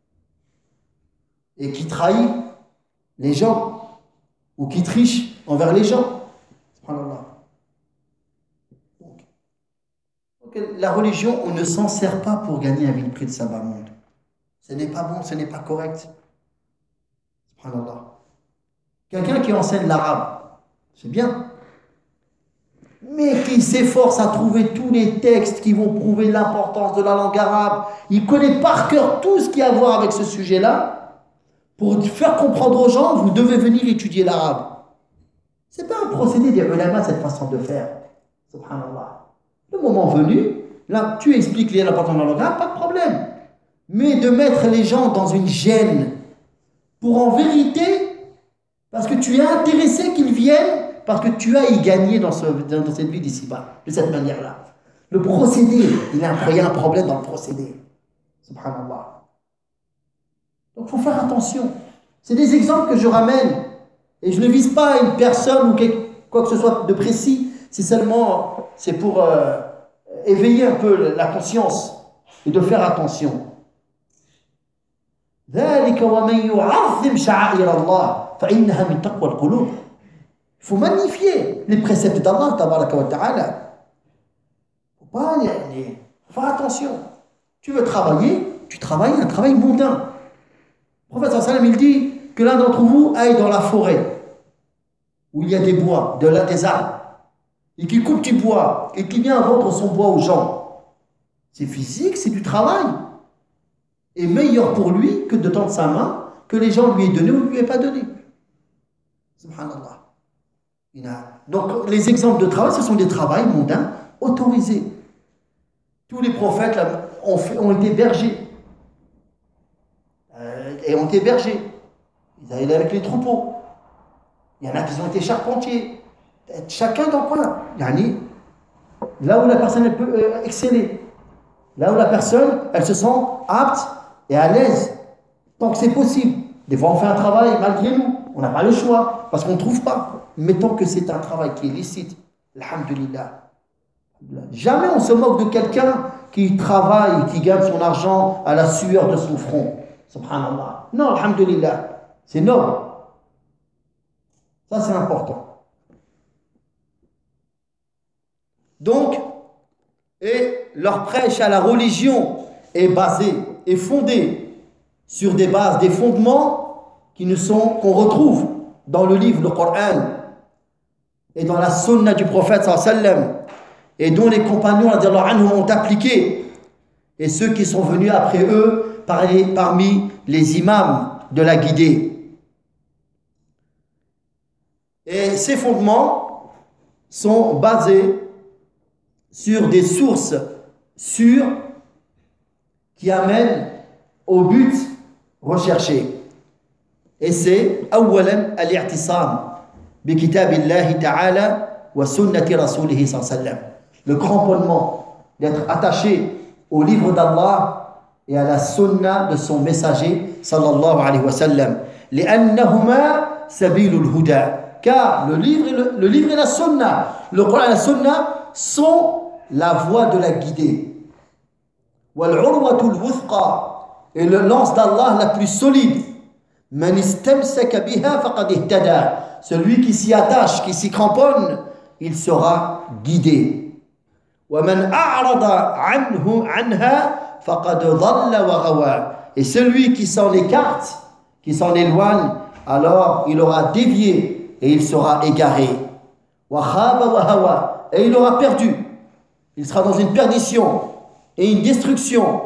[SPEAKER 1] et qui trahit les gens ou qui triche envers les gens. Subhanallah. La religion, on ne s'en sert pas pour gagner un vil prix de sabbat monde. Ce n'est pas bon, ce n'est pas correct. Subhanallah. Quelqu'un qui enseigne l'arabe, c'est bien. Mais qui s'efforce à trouver tous les textes qui vont prouver l'importance de la langue arabe. Il connaît par cœur tout ce qui a à voir avec ce sujet-là. Pour faire comprendre aux gens, vous devez venir étudier l'arabe. Ce n'est pas un procédé des ulama, cette façon de faire. Subhanallah. Le moment venu, là, tu expliques l'importance de la langue arabe, pas de problème. Mais de mettre les gens dans une gêne pour en vérité, parce que tu es intéressé qu'ils viennent, parce que tu as y gagné dans, ce, dans cette vie d'ici-bas, de cette manière-là. Le procédé, il y a un, il y a un problème dans le procédé. Subhanallah. Donc il faut faire attention. C'est des exemples que je ramène. Et je ne vise pas une personne ou quelque, quoi que ce soit de précis. C'est seulement, c'est pour euh, éveiller un peu la conscience et de faire attention. ذلك ومن يعظم شعائر الله فإنها من تقوى القلوب. Il faut magnifier les préceptes d'Allah, tabaraka wa ta'ala. Faut pas, faut faire attention. Tu veux travailler, tu travailles un travail mondain. Le prophète sallallahu alayhi wa sallam, il dit que l'un d'entre vous aille dans la forêt où il y a des bois, de là des arbres, et qui coupe du bois et qui vient vendre son bois aux gens. C'est physique, c'est du travail. Et meilleur pour lui que de tendre sa main, que les gens lui aient donné ou lui aient pas donné. Subhanallah. Donc, les exemples de travail, ce sont des travails mondains autorisés. Tous les prophètes là, ont, fait, ont été bergers. Euh, et ont été bergers. Ils allaient avec les troupeaux. Il y en a qui ont été charpentiers. Chacun dans quoi yani, là où la personne elle peut euh, exceller. Là où la personne, elle se sent apte et à l'aise. Tant que c'est possible. Des fois, on fait un travail malgré nous. On n'a pas le choix parce qu'on ne trouve pas. Mais tant que c'est un travail qui est licite, alhamdulillah. Jamais on se moque de quelqu'un qui travaille, qui gagne son argent à la sueur de son front. Subhanallah. Non, alhamdulillah. C'est noble. Ça, c'est important. Donc, et leur prêche à la religion est basée, est fondée sur des bases, des fondements qui ne sont, qu'on retrouve dans le livre, le Coran, et dans la sunna du prophète sallallahu alayhi wa sallam, et dont les compagnons anhum, ont appliqué, et ceux qui sont venus après eux parmi les imams de la guidée. Et ces fondements sont basés sur des sources sûres qui amènent au but recherché. Et c'est أولاً الاعتصام بكتاب الله تعالى وسنة رسوله صلى الله عليه وسلم. Le cramponnement d'être attaché au livre d'Allah et à la sunna de son messager sallallahu alayhi wa sallam. لأنهما سبيل الهدى. Car le livre, et le, le livre et la sunna, le Coran et la sunna sont la voie de la guidée. والعروة الوثقى. Et le lance d'Allah la plus solide. من استمسك بها فقد اهتدى. Celui qui s'y attache, qui s'y cramponne, il sera guidé. ومن أعرض عنه عنها فقد ضل وغوى. Et celui qui s'en écarte, qui s'en éloigne, alors il aura dévié et il sera égaré. وخاب وهوى. Et il aura perdu. Il sera dans une perdition et une destruction.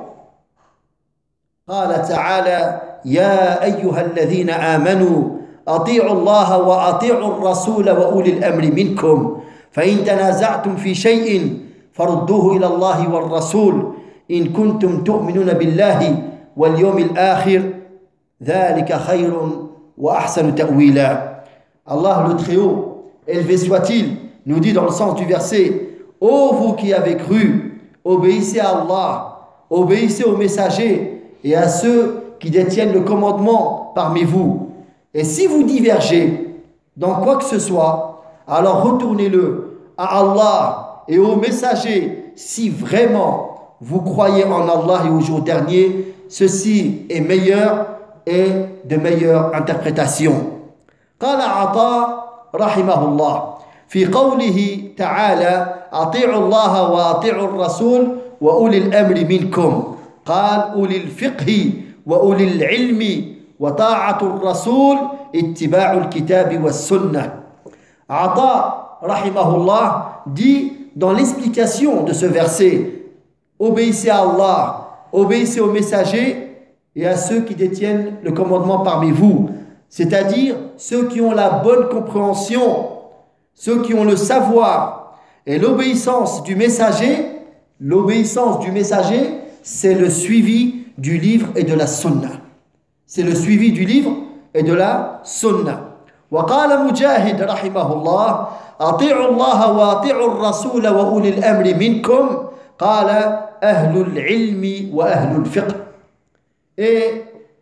[SPEAKER 1] قال تعالى يا أيها الذين آمنوا أطيعوا الله وأطيعوا الرسول وأولي الأمر منكم فإن تنازعتم في شيء فردوه إلى الله والرسول إن كنتم تؤمنون بالله واليوم الآخر ذلك خير وأحسن تأويلا. Allah le Très-Haut, élevé soit-il, nous dit dans le sens du verset: ô vous qui avez cru, obéissez à Allah, obéissez aux messagers et à ceux qui détiennent le commandement parmi vous. Et si vous divergez dans quoi que ce soit, alors retournez-le à Allah et aux messagers si vraiment vous croyez en Allah et au jour dernier. Ceci est meilleur et de meilleure interprétation. قال عطاء رحمه الله في قوله تعالى أطيعوا الله وأطيعوا الرسول وأولي الأمر منكم قال أولي الفقه وأولي العلم وطاعة الرسول اتباع الكتاب والسنة. Ata, rahimahullah, dit dans l'explication de ce verset, obéissez à Allah, obéissez aux messagers et à ceux qui détiennent le commandement parmi vous, c'est-à-dire ceux qui ont la bonne compréhension, ceux qui ont le savoir. Et l'obéissance du messager, l'obéissance du messager, c'est le suivi du livre et de la sunna. C'est le suivi du livre et de la sunna. وقال مجاهد رحمه الله أطيعوا الله وأطيعوا الرسول وأولي الأمر منكم قال أهل العلم وأهل الفقه. Et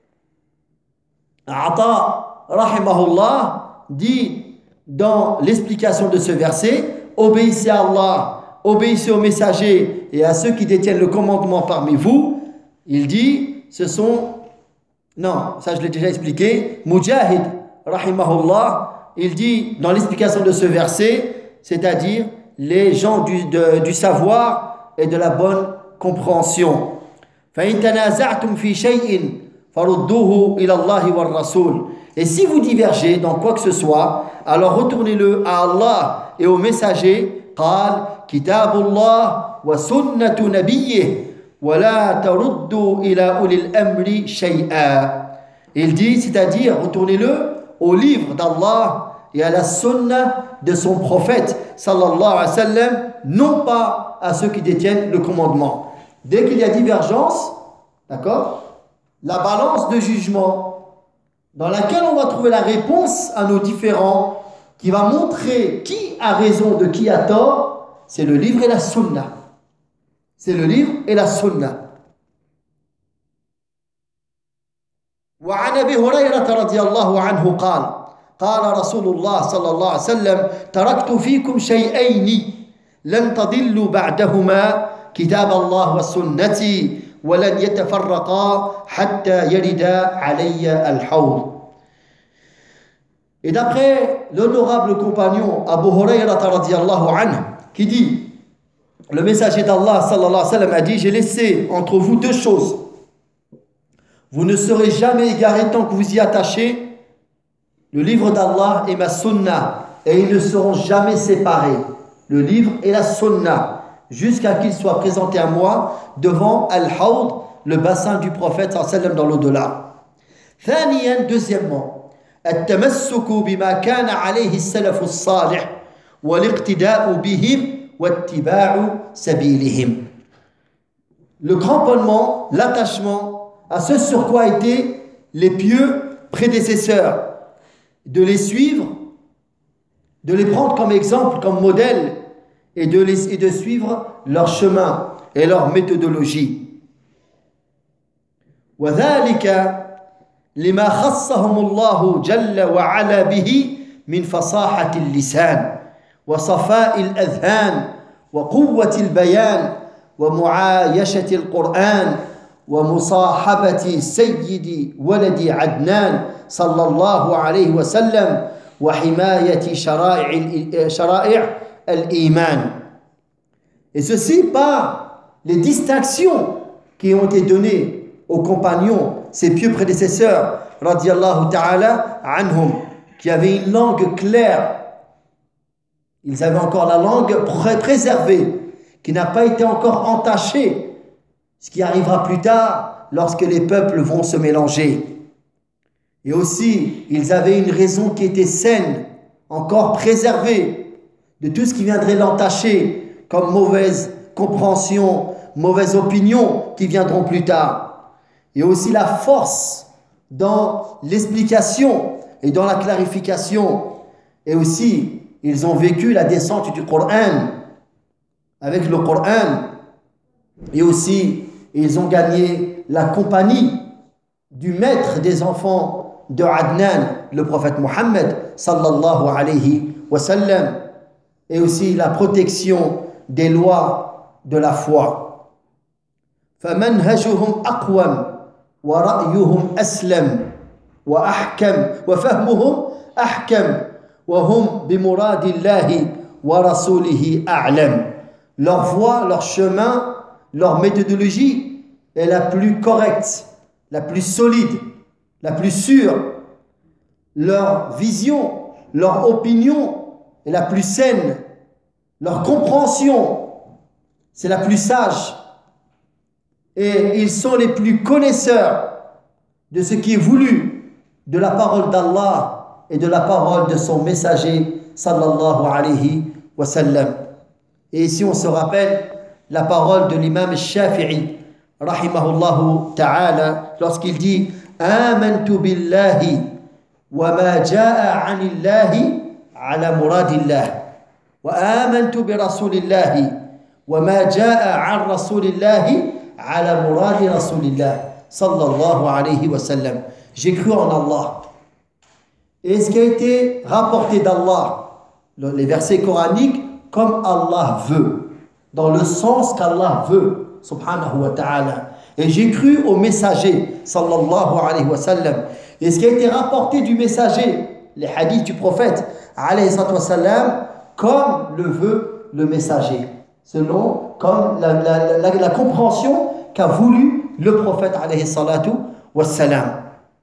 [SPEAKER 1] Ata rahimahullah dit dans l'explication de ce verset, obéissez à Allah, obéissez aux messagers et à ceux qui détiennent le commandement parmi vous. Il dit, ce sont, non, ça je l'ai déjà expliqué, Mujahid rahimahullah, il dit dans l'explication de ce verset, c'est-à-dire les gens du, de, du savoir et de la bonne compréhension. فَإِن تَنَازَعْتُمْ فِي شَيْءٍ فَرُدُّوهُ إِلَى اللَّهِ وَالرَّسُولِ. Et si vous divergez dans quoi que ce soit, alors retournez-le à Allah et aux messagers. قال كتاب الله وسنة نبيه ولا تردوا إلى أولي الأمر شيئا. Il dit, c'est-à-dire retournez-le au livre d'Allah et à la sunna de son prophète sallallahu alayhi wa sallam, non pas à ceux qui détiennent le commandement. Dès qu'il y a divergence, d'accord, la balance de jugement dans laquelle on va trouver la réponse à nos différends, qui va montrer qui a raison de qui a tort, c'est le livre et la sunna. C'est le livre et la sunna. وعن أبي هريرة رضي الله عنه قال قال رسول الله صلى الله عليه وسلم تركت فيكم شيئين لن تضلوا بعدهما كتاب الله وسنتي ولن يتفرقا حتى يرد علي الحوض. Et d'après l'honorable compagnon Abu Hurayra radiyallahu anhu qui dit, le messager d'Allah sallallahu alayhi wa sallam a dit, j'ai laissé entre vous deux choses. Vous ne serez jamais égarés tant que vous y attachez, le livre d'Allah et ma sunna, et ils ne seront jamais séparés, le livre et la sunna, jusqu'à qu'il soit présenté à moi devant Al-Hawd, le bassin du prophète sallallahu alayhi wa sallam dans l'au-delà. ثانيا, deuxièmement, التمسك بما كان عليه السلف الصالح والاقتداء بهم واتباع سبيلهم. Le cramponnement, l'attachement à ce sur quoi étaient les pieux prédécesseurs, de les suivre, de les prendre comme exemple, comme modèle, et de, les, et de suivre leur chemin et leur méthodologie. وذلك لما خصهم الله جل وعلا به من فصاحة اللسان وصفاء الأذهان وقوة البيان ومعايشة القرآن ومصاحبة سيد ولد عدنان صلى الله عليه وسلم وحماية شرائع شرائع الإيمان. Et ceci par les distinctions qui ont été données aux compagnons, ses pieux prédécesseurs, radiyallahu ta'ala anhum, qui avaient une langue claire. Ils avaient encore la langue pré- préservée, qui n'a pas été encore entachée, ce qui arrivera plus tard lorsque les peuples vont se mélanger. Et aussi, ils avaient une raison qui était saine, encore préservée, de tout ce qui viendrait l'entacher, comme mauvaise compréhension, mauvaise opinion, qui viendront plus tard. Et aussi la force dans l'explication et dans la clarification. Et aussi, ils ont vécu la descente du Coran, avec le Coran. Et aussi, ils ont gagné la compagnie du maître des enfants de Adnan, le prophète Mohammed, sallallahu alayhi wa sallam. Et aussi la protection des lois de la foi. فَمَنْهَجُهُمْ أَقْوَمْ وَرَأْيُهُمْ أَسْلَمْ وَأَحْكَمْ وَفَهْمُهُمْ أَحْكَمْ وهم بمراد الله ورسوله أعلم. Leur voie, leur chemin, leur méthodologie est la plus correcte, la plus solide, la plus sûre. Leur vision, leur opinion est la plus saine. Leur compréhension, c'est la plus sage. Et ils sont les plus connaisseurs de ce qui est voulu de la parole d'Allah et de la parole de son messager sallallahu alayhi wa sallam. Et ici on se rappelle la parole de l'imam Shafi'i rahimahullahu ta'ala lorsqu'il dit amantu billahi wa ma jaa anillahi ala muradillah wa amantu bi rasulillahi wa ma jaa an rasulillahi ala muradi rasulillah sallallahu alayhi wa sallam. J'ai cru en Allah. Et ce qui a été rapporté d'Allah, les versets coraniques, comme Allah veut, dans le sens qu'Allah veut, subhanahu wa ta'ala. Et j'ai cru au messager, sallallahu alayhi wa sallam. Et ce qui a été rapporté du messager, les hadiths du prophète, alayhi wa sallam, comme le veut le messager, selon, comme la, la, la, la compréhension qu'a voulu le prophète, alayhi salatu wa sallam.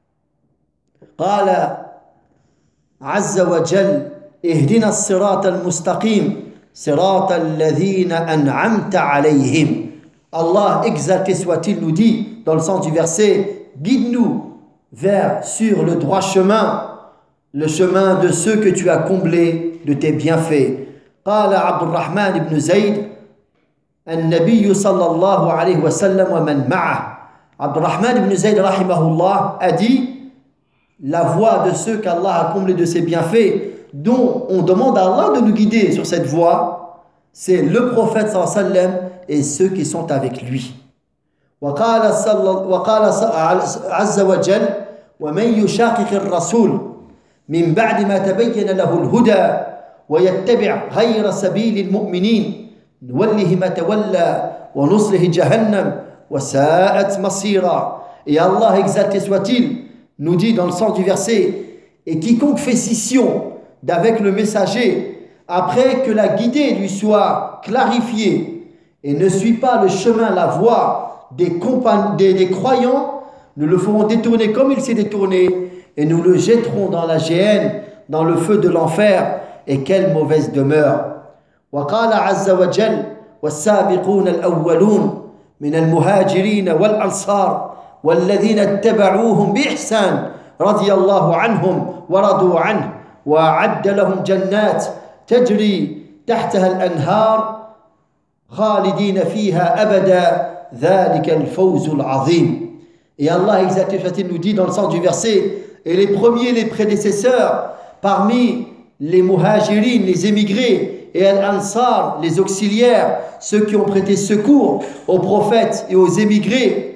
[SPEAKER 1] قال عز وجل اهدنا الصراط المستقيم صراط الذين أنعمت عليهم. Allah, exalté soit-il, nous dit dans le sens du verset, guide-nous vers sur le droit chemin, le chemin de ceux que tu as comblés de tes bienfaits. قال عبد الرحمن بن زيد النبي صلى الله عليه وسلم ومن معه. عبد الرحمن بن زيد رحمه الله a dit la voie de ceux qu'Allah a comblés de ses bienfaits, dont on demande à Allah de nous guider sur cette voie, c'est le prophète sallallahu alayhi wa sallam et ceux qui sont avec lui. وقال وقال عز وجل ومن يشاقق الرسول من بعد ما تبين له الهدى ويتبع غير سبيل المؤمنين نوله ما تولى ونصله جهنم وساءت مصيرا. Et Allah, exalté soit-il, nous dit dans le sens du verset, et quiconque fait scission d'avec le messager après que la guidée lui soit clarifiée et ne suit pas le chemin, la voie des, compagn- des, des croyants, nous le ferons détourner comme il s'est détourné et nous le jetterons dans la géhenne, dans le feu de l'enfer. Et quelle mauvaise demeure. وقال عز وجل والسابقون الأولون من المهاجرين والأنصار والذين اتبعوهم بإحسان رضي الله عنهم ورضوا عنه وأعد لهم جنات تجري تحتها الأنهار خالدين فيها أبدا ذلك الفوز العظيم. Et Allah, exalté soit-il, nous dit dans le sens du verset, et les premiers, les prédécesseurs parmi les muhajirin, les émigrés, et al-ansar, les auxiliaires, ceux qui ont prêté secours aux prophètes et aux émigrés,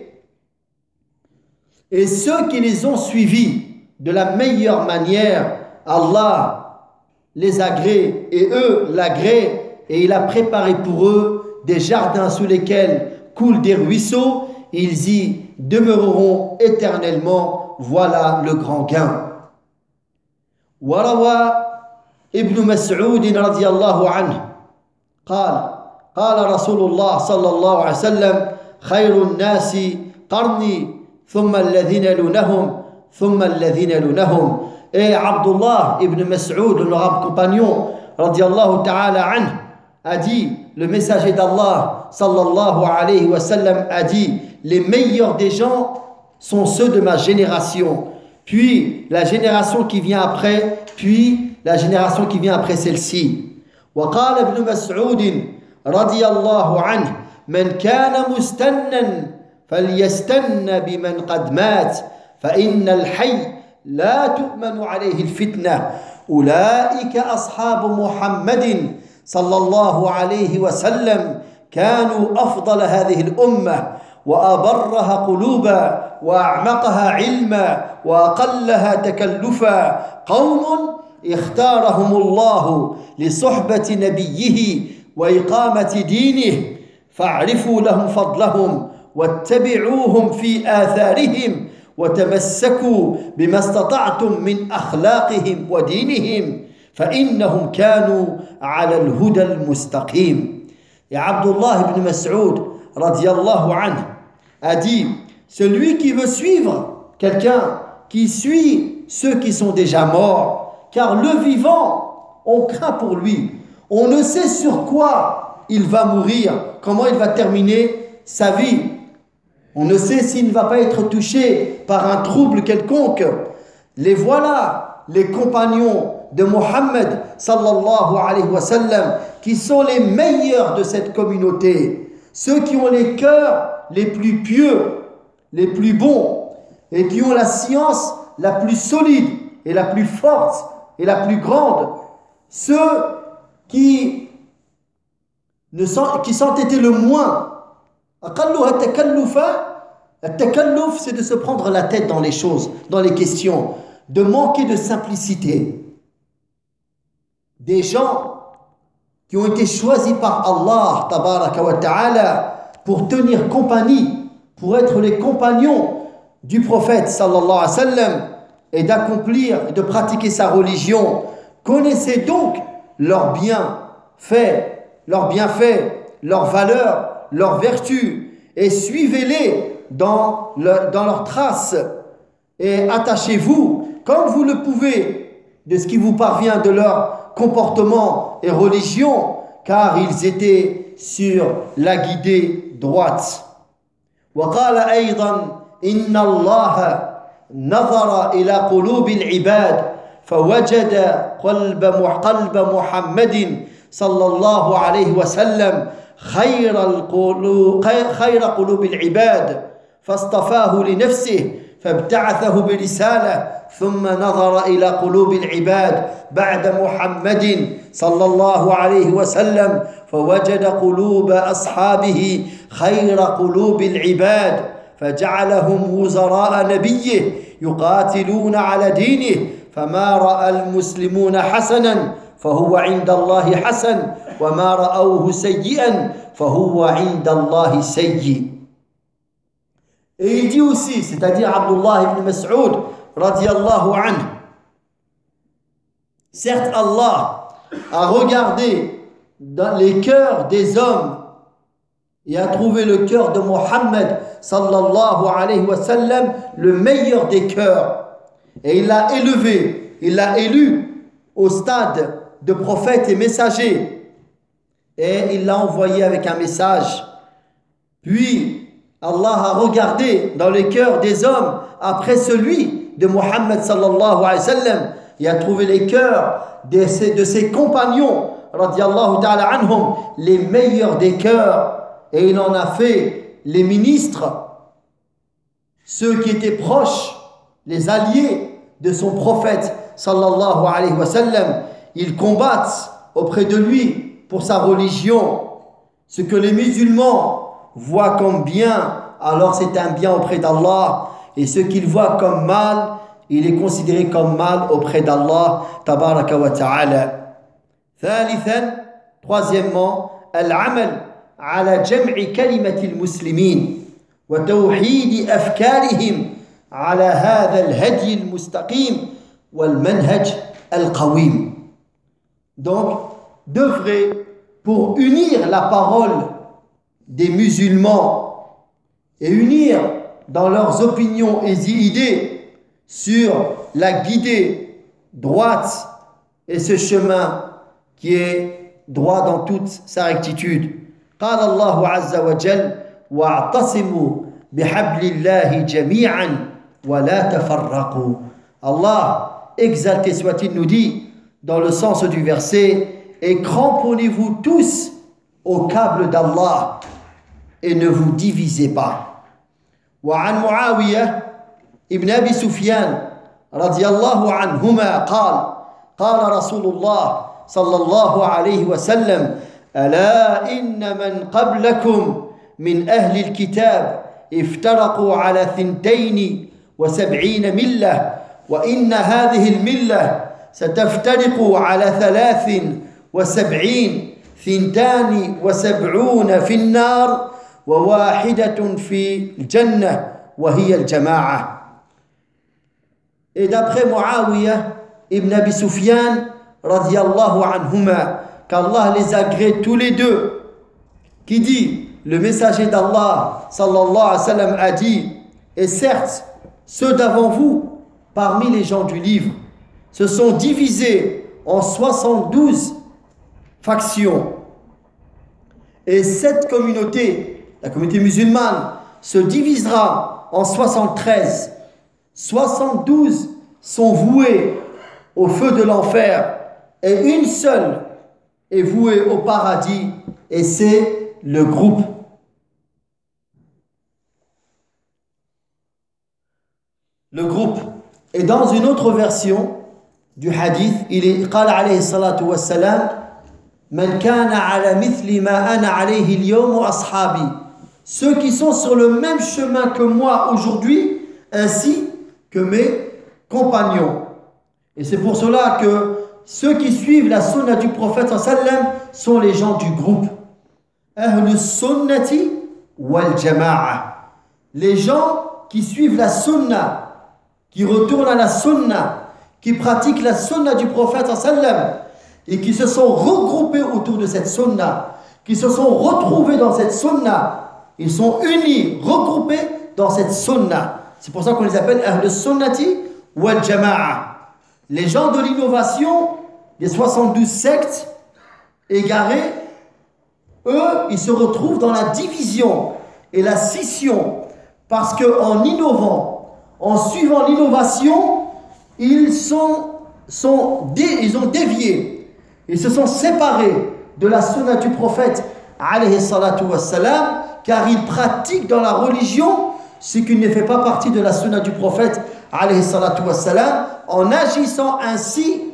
[SPEAKER 1] et ceux qui les ont suivis de la meilleure manière, Allah les agrée et eux l'agréent, et il a préparé pour eux des jardins sous lesquels coulent des ruisseaux, ils y demeureront éternellement. Voilà le grand gain. وروى ابن مسعود رضي الله عنه قال قال رسول الله صلى الله عليه وسلم خير الناس قرني ثم الذين يلونهم ثم الذين يلونهم. Et Abdullah ibn Mas'ud, l'honorable compagnon radiyallahu ta'ala anhu, a dit, le messager d'Allah sallallahu alayhi wa sallam a dit, les meilleurs des gens sont ceux de ma génération, puis la génération qui vient après, puis la génération qui vient après celle-ci. وقال ابن مسعود رضي الله عنه من كان مستنا فليستن بمن قد مات فإن الحي لا تؤمن عليه الفتنة أولئك أصحاب محمد صلى الله عليه وسلم كانوا أفضل هذه الأمة وأبرها قلوبا وأعمقها علما وأقلها تكلفا قوم اختارهم الله لصحبة نبيه وإقامة دينه فاعرفوا لهم فضلهم واتبعوهم في آثارهم وتمسكوا بما استطعتم من أخلاقهم ودينهم فإنهم كانوا على الهدى المستقيم. Et Abdullah ibn Mas'ud radiyallahu anhu a dit, celui qui veut suivre quelqu'un qui suit ceux qui sont déjà morts, car le vivant, on craint pour lui, on ne sait sur quoi il va mourir, comment il va terminer sa vie, on ne sait s'il ne va pas être touché par un trouble quelconque. Les voilà, les compagnons de Mohammed sallallahu alayhi wa sallam, qui sont les meilleurs de cette communauté, ceux qui ont les cœurs les plus pieux, les plus bons, et qui ont la science la plus solide et la plus forte et la plus grande, ceux qui ne sont, qui sont été le moins. At-takalluf, c'est de se prendre la tête dans les choses, dans les questions, de manquer de simplicité. Des gens qui ont été choisis par Allah tabaraka wa ta'ala pour tenir compagnie, pour être les compagnons du prophète sallallahu alayhi wa sallam et d'accomplir, de pratiquer sa religion. Connaissez donc leurs bienfaits, leurs bienfaits, leurs valeurs, leurs vertus, et suivez-les dans, le, dans leurs traces, et attachez-vous comme vous le pouvez de ce qui vous parvient de leur comportement et religion, car ils étaient sur la guidée droite. وقال أيضا إن الله نظر إلى قلوب العباد فوجد قلب قلب محمد صلى الله عليه وسلم خير القلوب خير قلوب العباد فاصطفاه لنفسه فابتعثه برسالة ثم نظر إلى قلوب العباد بعد محمد صلى الله عليه وسلم فوجد قلوب أصحابه خير قلوب العباد فجعلهم وزراء نبيه يقاتلون على دينه فما رأى المسلمون حسنا فهو عند الله حسن وما رأوه سيئا فهو عند الله سيء. Et il dit aussi, c'est-à-dire Abdullah ibn Mas'ud radiyallahu anhu, certes Allah a regardé dans les cœurs des hommes et a trouvé le cœur de Mohammed sallallahu alayhi wa sallam le meilleur des cœurs, et il l'a élevé, il l'a élu au stade de prophète et messager, et il l'a envoyé avec un message. Puis Allah a regardé dans le cœur des hommes après celui de Mohammed sallallahu alayhi wa sallam et a trouvé les cœurs de ses, de ses compagnons radiyallahu ta'ala anhum les meilleurs des cœurs, et il en a fait les ministres, ceux qui étaient proches, les alliés de son prophète sallallahu alayhi wa sallam. Ils combattent auprès de lui pour sa religion. Ce que les musulmans voient comme bien, alors c'est un bien auprès d'Allah, et ce qu'ils voient comme mal, il est considéré comme mal auprès d'Allah tabaraka wa ta'ala. ثالثا, troisièmement, العمل على جمع كلمة المسلمين وتوحيد أفكارهم على هذا الهدي المستقيم والمنهج القويم. Donc, d'œuvrer pour unir la parole des musulmans et unir dans leurs opinions et idées sur la guidée droite et ce chemin qui est droit dans toute sa rectitude. قال الله عز وجل واعتصموا بحبل الله جميعا ولا تفرقوا. Allah, exalté soit-il, nous dit dans le sens du verset, et cramponnez-vous tous au câble d'Allah et ne vous divisez pas. وعن معاوية ابن أبي سفيان رضي الله عنهما قال قال رسول الله صلى الله عليه وسلم ألا إن من قبلكم من أهل الكتاب افترقوا على ثنتين وسبعين ملة وإن هذه الملة ستفترق على ثلاث وسبعين ثنتان وسبعون في النار وواحدة في الجنة وهي الجماعة. Et d'après Muawiyah ibn Abi Sufyan radiyallahu anhuma, qu'Allah les agrée tous les deux, qui dit, le messager d'Allah sallallahu alayhi wa sallam a dit, et certes, ceux d'avant vous, parmi les gens du livre, se sont divisés en soixante-douze factions. Et cette communauté, la communauté musulmane, se divisera en soixante-treize. soixante-douze sont voués au feu de l'enfer et une seule est vouée au paradis, et c'est le groupe. Le groupe. Et dans une autre version du hadith, il est قال عليه الصلاة والسلام من كان على مثل ما أنا عليه اليوم وأصحابي, ceux qui sont sur le même chemin que moi aujourd'hui, ainsi que mes compagnons. Et c'est pour cela que ceux qui suivent la sunna du prophète sallam sont les gens du groupe. Ahlus sunnati wal jama'a. Les gens qui suivent la sunna, qui retournent à la sunna, qui pratiquent la sunna du prophète sallam et qui se sont regroupés autour de cette sunna, qui se sont retrouvés dans cette sunna, ils sont unis, regroupés dans cette sunna. C'est pour ça qu'on les appelle Ahlus sunnati wal jama'a. Les gens de l'innovation, les soixante-douze sectes égarées, eux, ils se retrouvent dans la division et la scission, parce qu'en innovant, en suivant l'innovation, ils, sont, sont dé, ils ont dévié, ils se sont séparés de la sunna du prophète, alayhi salatu wassalam, car ils pratiquent dans la religion ce qui ne fait pas partie de la sunna du prophète, alayhi salatu wassalam. En agissant ainsi,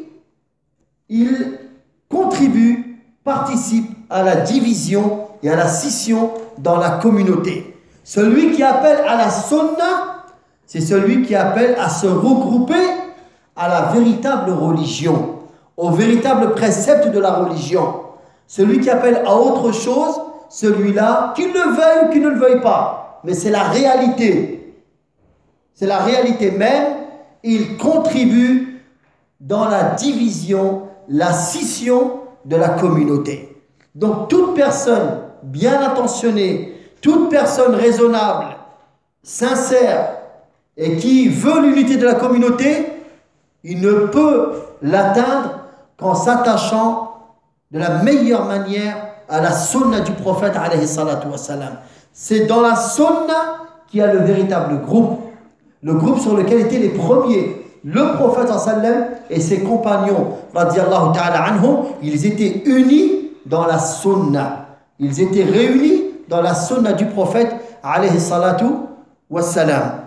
[SPEAKER 1] ils contribuent, participent à la division et à la scission dans la communauté. Celui qui appelle à la sunna, c'est celui qui appelle à se regrouper à la véritable religion, au véritable précepte de la religion. Celui qui appelle à autre chose, celui-là, qu'il le veuille ou qu'il ne le veuille pas, mais c'est la réalité. C'est la réalité même. Il contribue dans la division, la scission de la communauté. Donc toute personne bien intentionnée, toute personne raisonnable, sincère et qui veut l'unité de la communauté, il ne peut l'atteindre qu'en s'attachant de la meilleure manière à la sunna du prophète alayhi salatu wassalam. C'est dans la sunna qu'il y a le véritable groupe. Le groupe sur lequel étaient les premiers, le prophète sallam et ses compagnons, radiyallahu ta'ala anhum, ils étaient unis dans la sunna. Ils étaient réunis dans la sunna du prophète, alayhi salatu wassalam.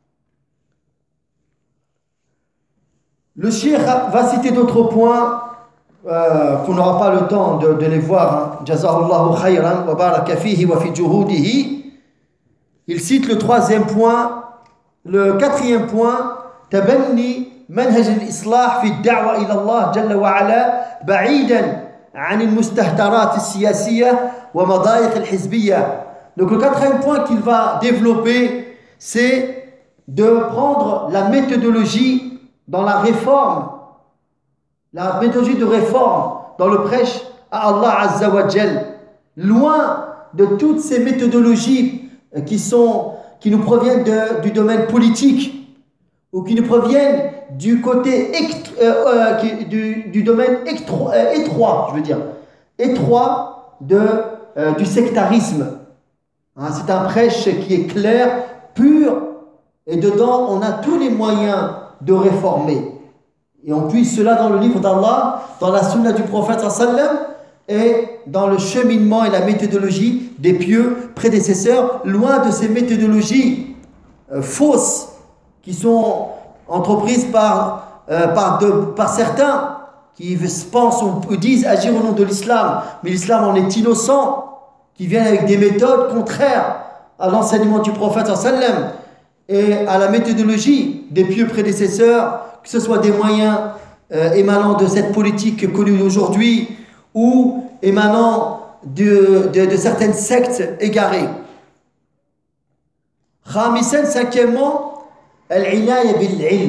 [SPEAKER 1] Le cheikh va citer d'autres points euh, qu'on n'aura pas le temps de, de les voir. Hein. Jazahullahu khayran wa baraka fihi wa fi juhudihi. Il cite le troisième point. Le quatrième point, تبني منهج الإصلاح في الدعوة إلى الله جل وعلا بعيدا عن المستهترات السياسية ومضايق الحزبية. Donc le quatrième point qu'il va développer, c'est de prendre la méthodologie dans la réforme, la méthodologie de réforme dans le prêche à Allah Azza wa Jal, loin de toutes ces méthodologies qui sont qui nous proviennent de, du domaine politique ou qui nous proviennent du côté ect, euh, euh, qui, du, du domaine étro, euh, étroit, je veux dire, étroit de, euh, du sectarisme. Hein, c'est un prêche qui est clair, pur, et dedans on a tous les moyens de réformer. Et on puise cela dans le livre d'Allah, dans la sunna du prophète sallam, et dans le cheminement et la méthodologie des pieux prédécesseurs, loin de ces méthodologies euh, fausses qui sont entreprises par, euh, par, de, par certains qui pensent ou disent agir au nom de l'islam, mais l'islam en est innocent, qui viennent avec des méthodes contraires à l'enseignement du prophète sallam et à la méthodologie des pieux prédécesseurs, que ce soit des moyens euh, émanant de cette politique connue aujourd'hui ou émanant de, de, de certaines sectes égarées. Khamisan, cinquièmement, al-inaya bil-ilm.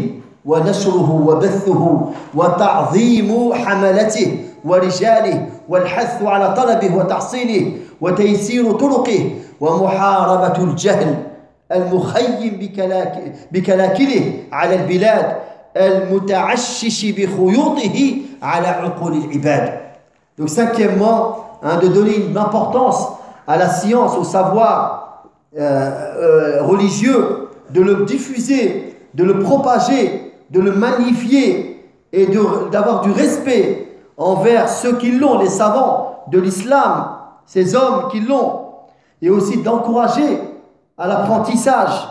[SPEAKER 1] ونشره وبثه وتعظيم حملته ورجاله والحث على طلبه وتحصيله وتيسير طرقه ومحاربة الجهل المخيم بكلاك بكلاكله على البلاد المتعشش بخيوطه على عقول العباد. Donc cinquièmement, hein, de donner une importance à la science, au savoir euh, euh, religieux, de le diffuser, de le propager, de le magnifier et de, d'avoir du respect envers ceux qui l'ont, les savants de l'islam, ces hommes qui l'ont, et aussi d'encourager à l'apprentissage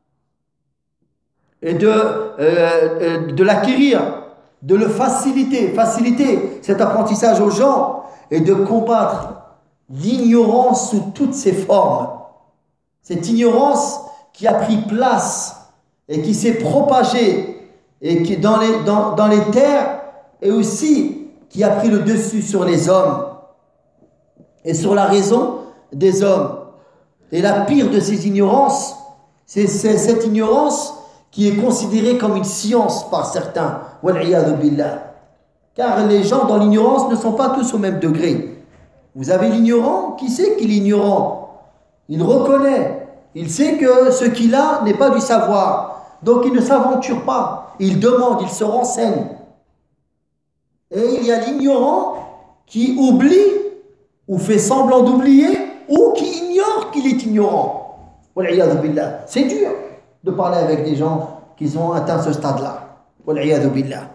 [SPEAKER 1] et de, euh, de l'acquérir, de le faciliter, faciliter cet apprentissage aux gens et de combattre l'ignorance sous toutes ses formes. Cette ignorance qui a pris place et qui s'est propagée et qui dans les, dans, dans les terres et aussi qui a pris le dessus sur les hommes et sur la raison des hommes. Et la pire de ces ignorances, c'est, c'est cette ignorance qui est considérée comme une science par certains. Wal-'iyadhu billah. Car les gens dans l'ignorance ne sont pas tous au même degré. Vous avez l'ignorant, qui sait qu'il est ignorant? Il reconnaît, il sait que ce qu'il a n'est pas du savoir. Donc il ne s'aventure pas, il demande, il se renseigne. Et il y a l'ignorant qui oublie ou fait semblant d'oublier ou qui ignore qu'il est ignorant. Wal-'iyadhu billah. C'est dur de parler avec des gens qui ont atteint ce stade-là. Wal-'iyadhu billah.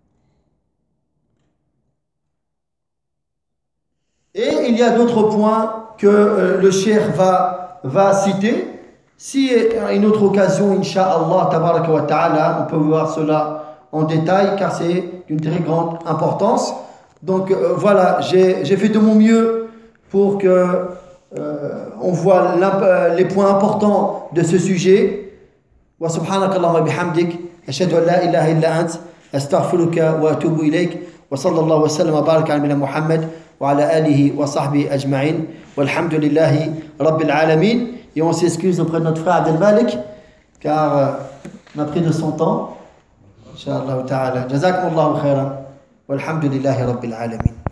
[SPEAKER 1] Et il y a d'autres points que euh, le cheikh va, va citer. Si à une autre occasion, Inch'Allah, tabaraka wa ta'ala, on peut voir cela en détail car c'est d'une très grande importance. Donc euh, voilà, j'ai, j'ai fait de mon mieux pour que euh, on voit les points importants de ce sujet. Wa subhanaka Allahumma bihamdik, ashhadu an la ilaha illa ant, astaghfiruka wa atubu ilayk, wa sallallahu wa sallam wa baraka ala Muhammad wa ala alihi wa sahbihi ajma'in, walhamdulillahi rabbil alamin. Et on s'excuse auprès de notre frère Abdel Malik car euh, on a pris de son temps. Inch'Allah ta'ala. Jazakumullahu khairan, walhamdulillahi rabbil alamin.